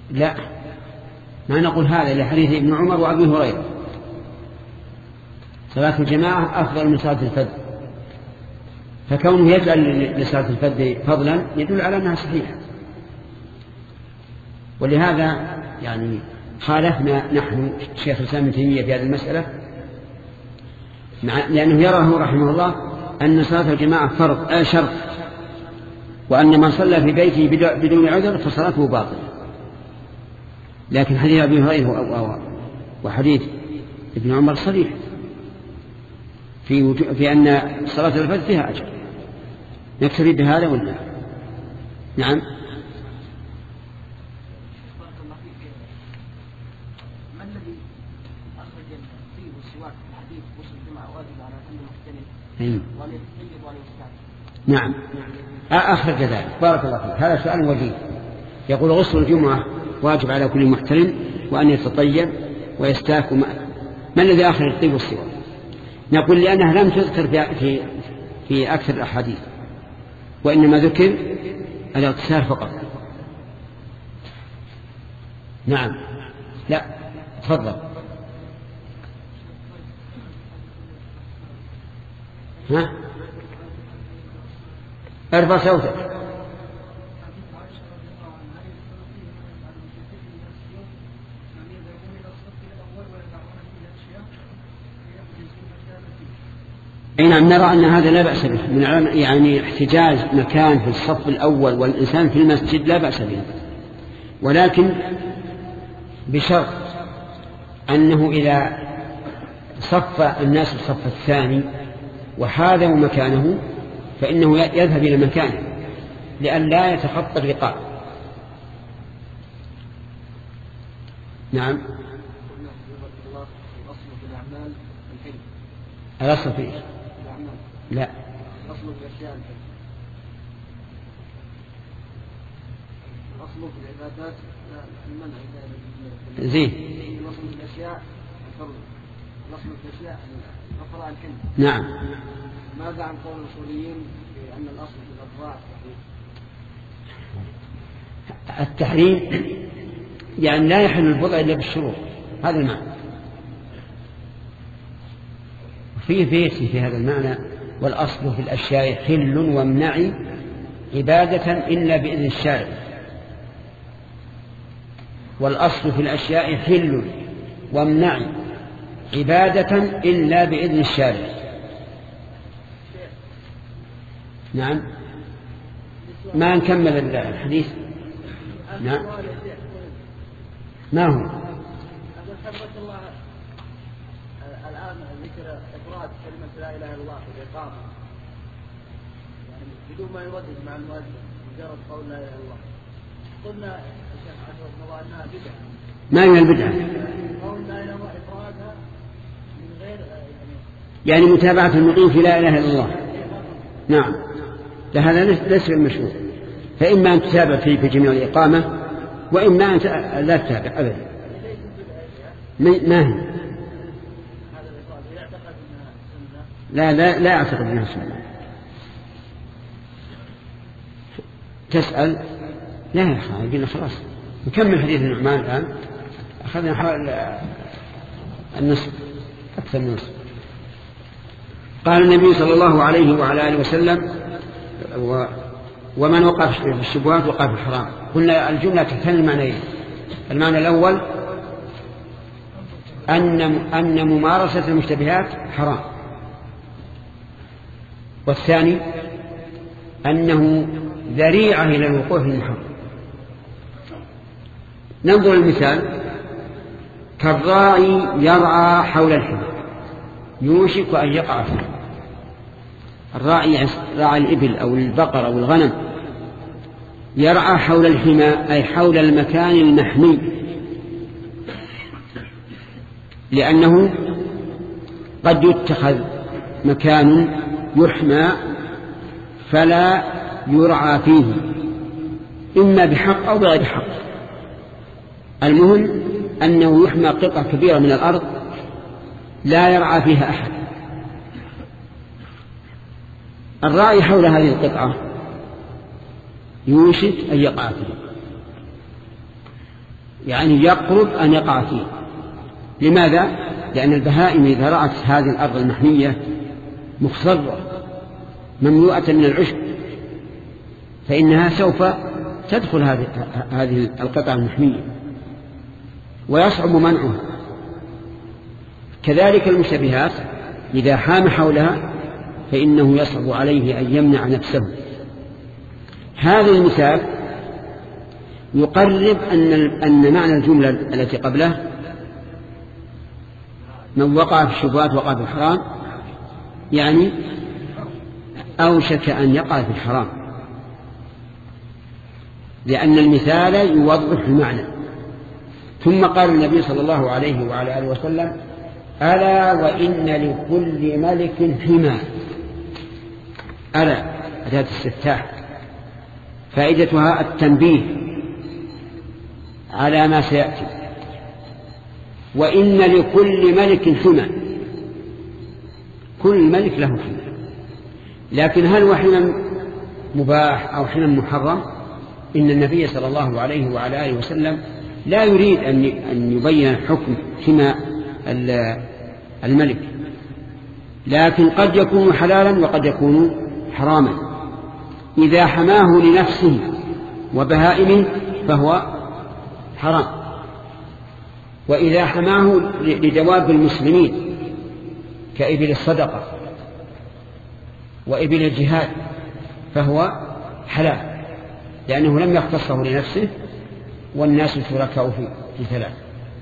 لا، ما نقول هذا لحديث ابن عمر وأبي هريرة، صلاة الجماعة أفضل من صلاة الفذ، فكونه يجعل لصلاة الفذ فضلا يدل على أنها صحيحة. ولهذا يعني خالفنا نحن شيخ الإسلام ابن تيمية في هذه المسألة، لأنه يرى رحمه الله أن صلاة الجماعة فرض آه شرط، وأن من صلى في بيته بدون عذر فصلاته باطلة. لكن حديث أبي هريرة وحديث ابن عمر صريح في في أن صلاة الفجر فيها أجر. نكتفي بهذا ولا؟ نعم. ما الذي أخرج فيه السواك في الحديث غسل الجمعة واجب على كل محتلم وليتطيب وليستعد؟ نعم أخرج ذلك. بارك الله فيك، هذا سؤال وجيه. يقول غسل الجمعة واجب على كل محتلم وأن يتطيب ويستاك. ما الذي أخرج الطيب والسواك؟ نقول لأنها لم تذكر في, في, في أكثر الأحاديث، وإنما ذكر الاغتسال فقط. نعم. لا تفضل. ها ارفع صوتك. نعم، نرى أن هذا لا بأس به، من يعني احتجاز مكان في الصف الأول والإنسان في المسجد لا بأس به، ولكن بشرط أنه إذا صف الناس الصف الثاني وحاذوا مكانه فإنه يذهب إلى مكانه لأن لا يتخطى الرقاب. نعم. الأصل في إيش؟ لا. الأصل في الأشياء الحلم. الأصل في العبادات المنع. زين. الأصل في الأشياء الفرض. الأصل في الأشياء الفرع الحلم. نعم. ماذا عن قول الأصوليين بأن الأصل في الأفراع التحريم؟ التحريم يعني لا يحل البضع إلا بالشروط، هذا المعنى. فيه بيت في هذا المعنى: والأصل في الأشياء حل وامنع عبادة إلا بإذن الشارع. والأصل في الأشياء حل وامنع عبادة إلا بإذن الشارع. نعم. ما نكمل الحديث. نعم. ما هو؟ الآن ذكر إفراد كلمة لا إله إلا الله في الإقامة، يعني بدون ما يردد مع المؤذن، مجرد قول لا إله إلا الله. قلنا الشيخ عشرة الله أنها بدعة. ما هي البدعة؟ قول لا إله إلا الله إفرادها من غير يعني متابعة المقيم في لا إله إلا الله. نعم، لهذا ليس المشروع، فإما أن تتابع فيه في جميع الإقامة وإما أن لا تتابع أبدا. ما هي؟ لا لا لا أعتقد أنها سنة. تسأل؟ لا يا أخي، قلنا خلاص نكمل حديث النعمان الآن. أخذنا حوالي النصف، أكثر من النصف. قال النبي صلى الله عليه وعلى آله وسلم: و ومن وقع في الشبهات وقع في الحرام. قلنا الجملة تحتمل المعنيين: المعنى الأول أن أن ممارسة المشتبهات حرام، والثاني أنه ذريعة إلى الوقوع في المحرم. ننظر المثال: كالراعي يرعى حول الحمى يوشك أن يقع فيه. الراعي راعي الإبل أو البقر أو الغنم، يرعى حول الحمى أي حول المكان المحمي، لأنه قد يتخذ مكان يحمى فلا يرعى فيه إما بحق أو بغير حق. المهم أنه يحمى قطعة كبيرة من الأرض لا يرعى فيها أحد. الراعي حول هذه القطعة يوشك أن يقع فيه، يعني يقرب أن يقع فيه. لماذا؟ لأن البهائم إذا رأت هذه الأرض المحمية مخضرة مملوءة من العشب فإنها سوف تدخل هذه هذه القطع المحمية ويصعب منعها. كذلك المشتبهات إذا حام حولها فإنه يصعب عليه أن يمنع نفسه. هذا المثال يقرب أن أن معنى الجملة التي قبله من وقع في الشبهات وقع في الحرام يعني أوشك أن يقع في الحرام، لأن المثال يوضح المعنى. ثم قال النبي صلى الله عليه وعلى آله وسلم ألا وإن لكل ملك حمى. ألا أداة استفتاح فائدتها التنبيه على ما سيأتي. وإن لكل ملك حمى، كل ملك له حمى، لكن هل هو حمى مباح أو حمى محرم؟ إن النبي صلى الله عليه وعلى آله وسلم لا يريد أن يبين حكم حمى الملك، لكن قد يكون حلالا وقد يكون حراما. إذا حماه لنفسه وبهائمه فهو حرام، وإذا حماه لدواب المسلمين كإبل الصدقة وإبل الجهاد فهو حلال، لأنه لم يختصه لنفسه والناس شركاء في ثلاث.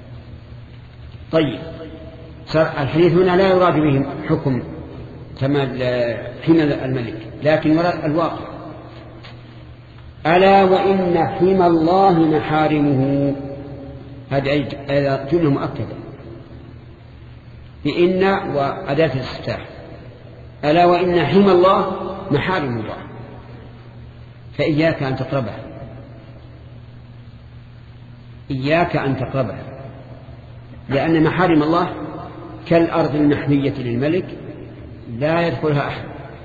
طيب الحديث هنا لا يراد به حكم كما حمى الملك، لكن مراد الواقع. ألا وإن حمى الله محارمه، هذه جملة مؤكدة بإن وأداة الاستفتاح. ألا وإن حمى الله محارم الله، فإياك أن تقربها، إياك أن تقربها، لأن محارم الله كالأرض المحمية للملك لا يدخلها أحد.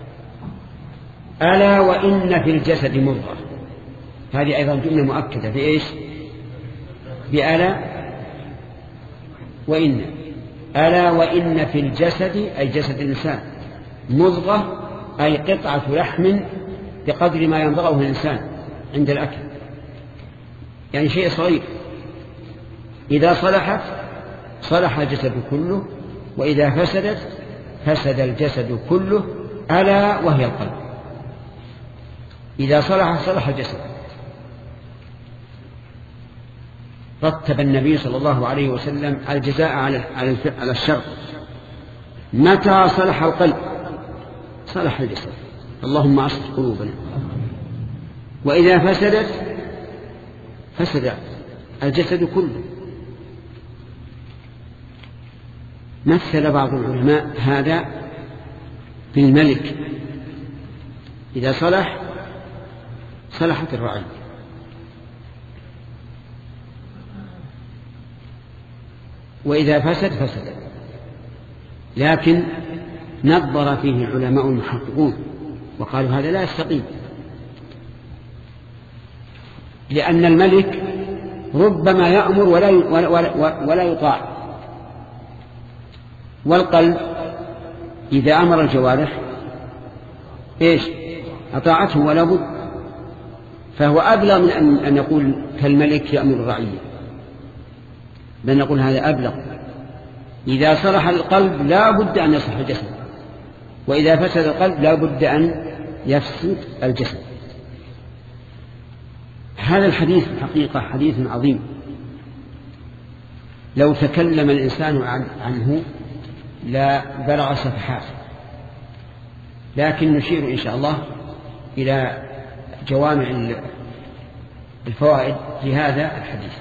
ألا وإن في الجسد مضغة، هذه أيضا جملة مؤكدة بإيش؟ بألا وإن. ألا وإن في الجسد أي جسد الإنسان مضغة أي قطعة لحم بقدر ما ينضغه الإنسان عند الأكل، يعني شيء صغير، إذا صلحت صلح الجسد كله، وإذا فسدت فسد الجسد كله، ألا وهي القلب. إذا صلح صلح الجسد. رتب النبي صلى الله عليه وسلم الجزاء على على الشر. متى صلح القلب صلح الجسد، اللهم أصلح قلوبنا. وإذا فسدت فسد الجسد كله. مثل بعض العلماء هذا بالملك، إذا صلح صلحت الرعية، وإذا فسد فسد. لكن نظر فيه العلماء المحققون وقالوا هذا لا يستقيم، لأن الملك ربما يأمر ولا ولا يطاع، والقلب إذا أمر الجوارح إيش أطاعته ولا بد، فهو أبلغ من أن نقول كالملك يأمر الرعية، بل نقول هذا أبلغ. إذا صلح القلب لا بد أن يصلح الجسد، وإذا فسد القلب لا بد أن يفسد الجسد. هذا الحديث حقيقة حديث عظيم، لو تكلم الإنسان عنه لا بلغ صفحات، لكن نشير إن شاء الله إلى جوامع الفوائد في هذا الحديث.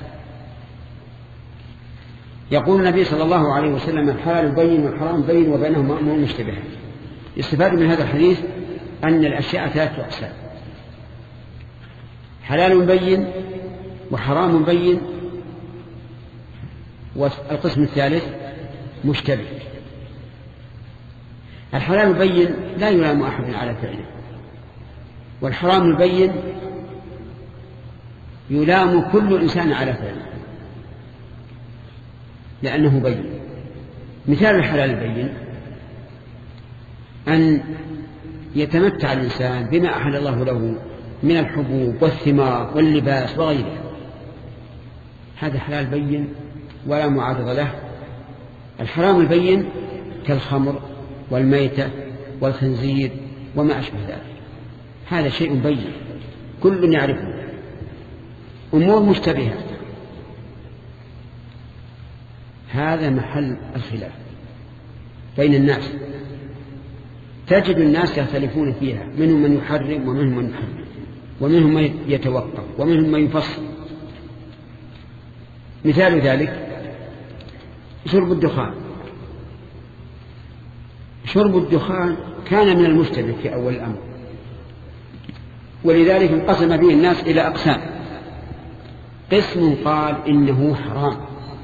يقول النبي صلى الله عليه وسلم الحلال بين والحرام بين وبينهما أمور مشتبهات. يستفاد من هذا الحديث أن الأشياء ثلاثة أقسام: حلال بين وحرام بين، والقسم الثالث مشتبه. الحلال البين لا يلام أحد على فعله، والحرام البين يلام كل إنسان على فعله. لأنه بين. مثال الحلال البين أن يتمتع الإنسان بما أحل الله له من الحبوب والثمار واللباس وغيره، هذا حلال بين ولا معارض له. الحرام البين كالخمر والميتة والخنزير وما أشبه ذلك، هذا شيء بين كل يعرفه. أمور مشتبهة هذا محل الخلاف بين الناس، تجد الناس يختلفون فيها، منهم من يحرم ومنهم من يحرم، ومنهم من يتوقف ومنهم من يفصل. مثال ذلك شرب الدخان. شرب الدخان كان من المشتبه في أول الأمر، ولذلك انقسم به الناس إلى أقسام. قسم قال إنه حرام،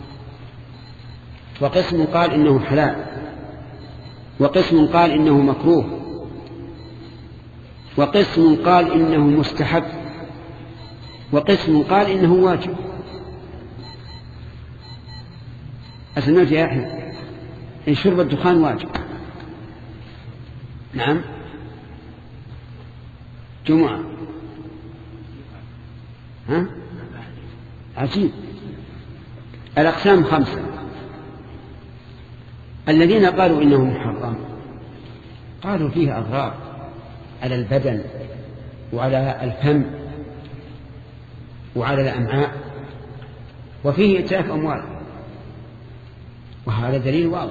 وقسم قال إنه حلال، وقسم قال إنه مكروه، وقسم قال إنه مستحب، وقسم قال إنه واجب. أسمعت يا أحمد إن شرب الدخان واجب؟ نعم جمعة. ها عجيب. الأقسام خمسة. الذين قالوا إنه محرم قالوا فيه أضرار على البدن وعلى الفم وعلى الأمعاء وفيه إتلاف أموال، وهذا دليل واضح.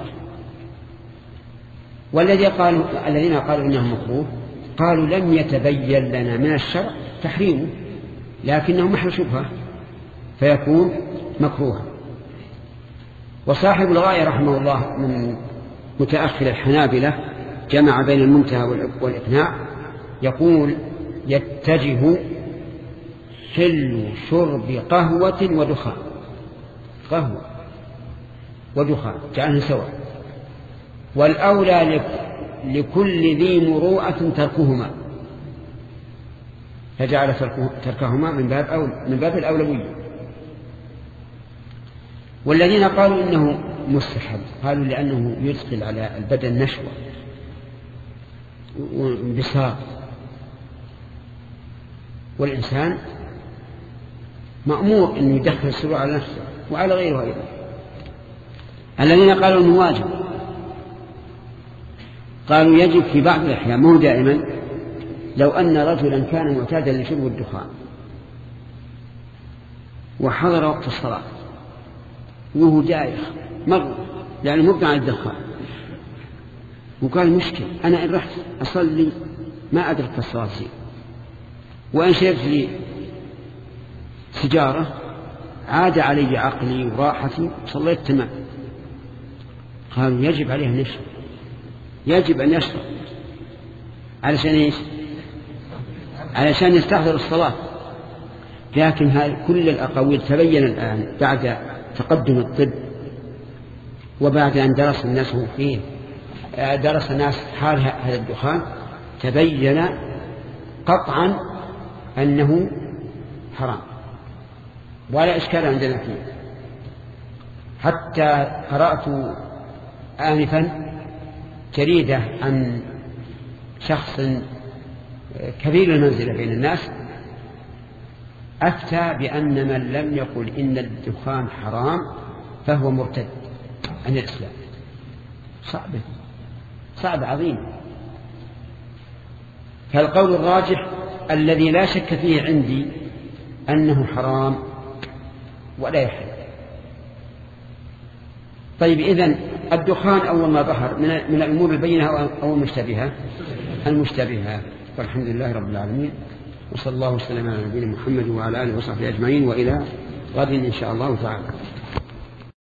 والذي قالوا الذين قالوا إنه مكروه قالوا لم يتبين لنا من الشرع تحريمه، لكنه محل شبهة فيكون مكروها. وصاحب الغاية رحمه الله من متأخر الحنابلة جمع بين المنتهى والإقناع، يقول يتجه حل شرب قهوة ودخان، قهوة ودخان جعلهم سواء، والأولى لكل ذي مروءة تركهما، فجعل تركهما من باب أول من باب الأولوية. والذين قالوا إنه مستحب قالوا لأنه يدخل على البدن نشوة وانبساط، والإنسان مأمور أن يدخل السرور على نفسه وعلى غيره أيضا. الذين قالوا أنه واجب قالوا يجب في بعض الأحيان مو دائما. لو أن رجلا كان معتادا لشرب الدخان وحضر وقت الصلاة وهو دايخ مر يعني مبدع عن الدخان وقال مشكل أنا إن رحت أصلي ما أدرك الصلاة وإن شربت لي سجارة عاد علي عقلي وراحتي صليت تمام. قالوا يجب عليه أن يشرب، يجب أن يشرب علشان إيش؟ علشان يستحضر الصلاة. لكن هذه كل الأقاويل تبين الآن بعد تقدم الطب وبعد أن درس الناس فيه درس الناس حال هذا الدخان تبين قطعا أنه حرام ولا إشكال عندنا فيه. حتى قرأت آنفا جريدة عن شخص كبير المنزلة بين الناس أفتى بأن من لم يقل إن الدخان حرام فهو مرتد عن الإسلام. صعب صعب عظيم. فالقول الراجح الذي لا شك فيه عندي أنه حرام ولا يحل. طيب إذن الدخان أول ما ظهر من الأمور البينة أو المشتبهة المشتبهة. والحمد لله رب العالمين، وصلى الله وسلم على نبينا محمد وعلى آله وصحبه أجمعين، وإلى غد إن شاء الله تعالى.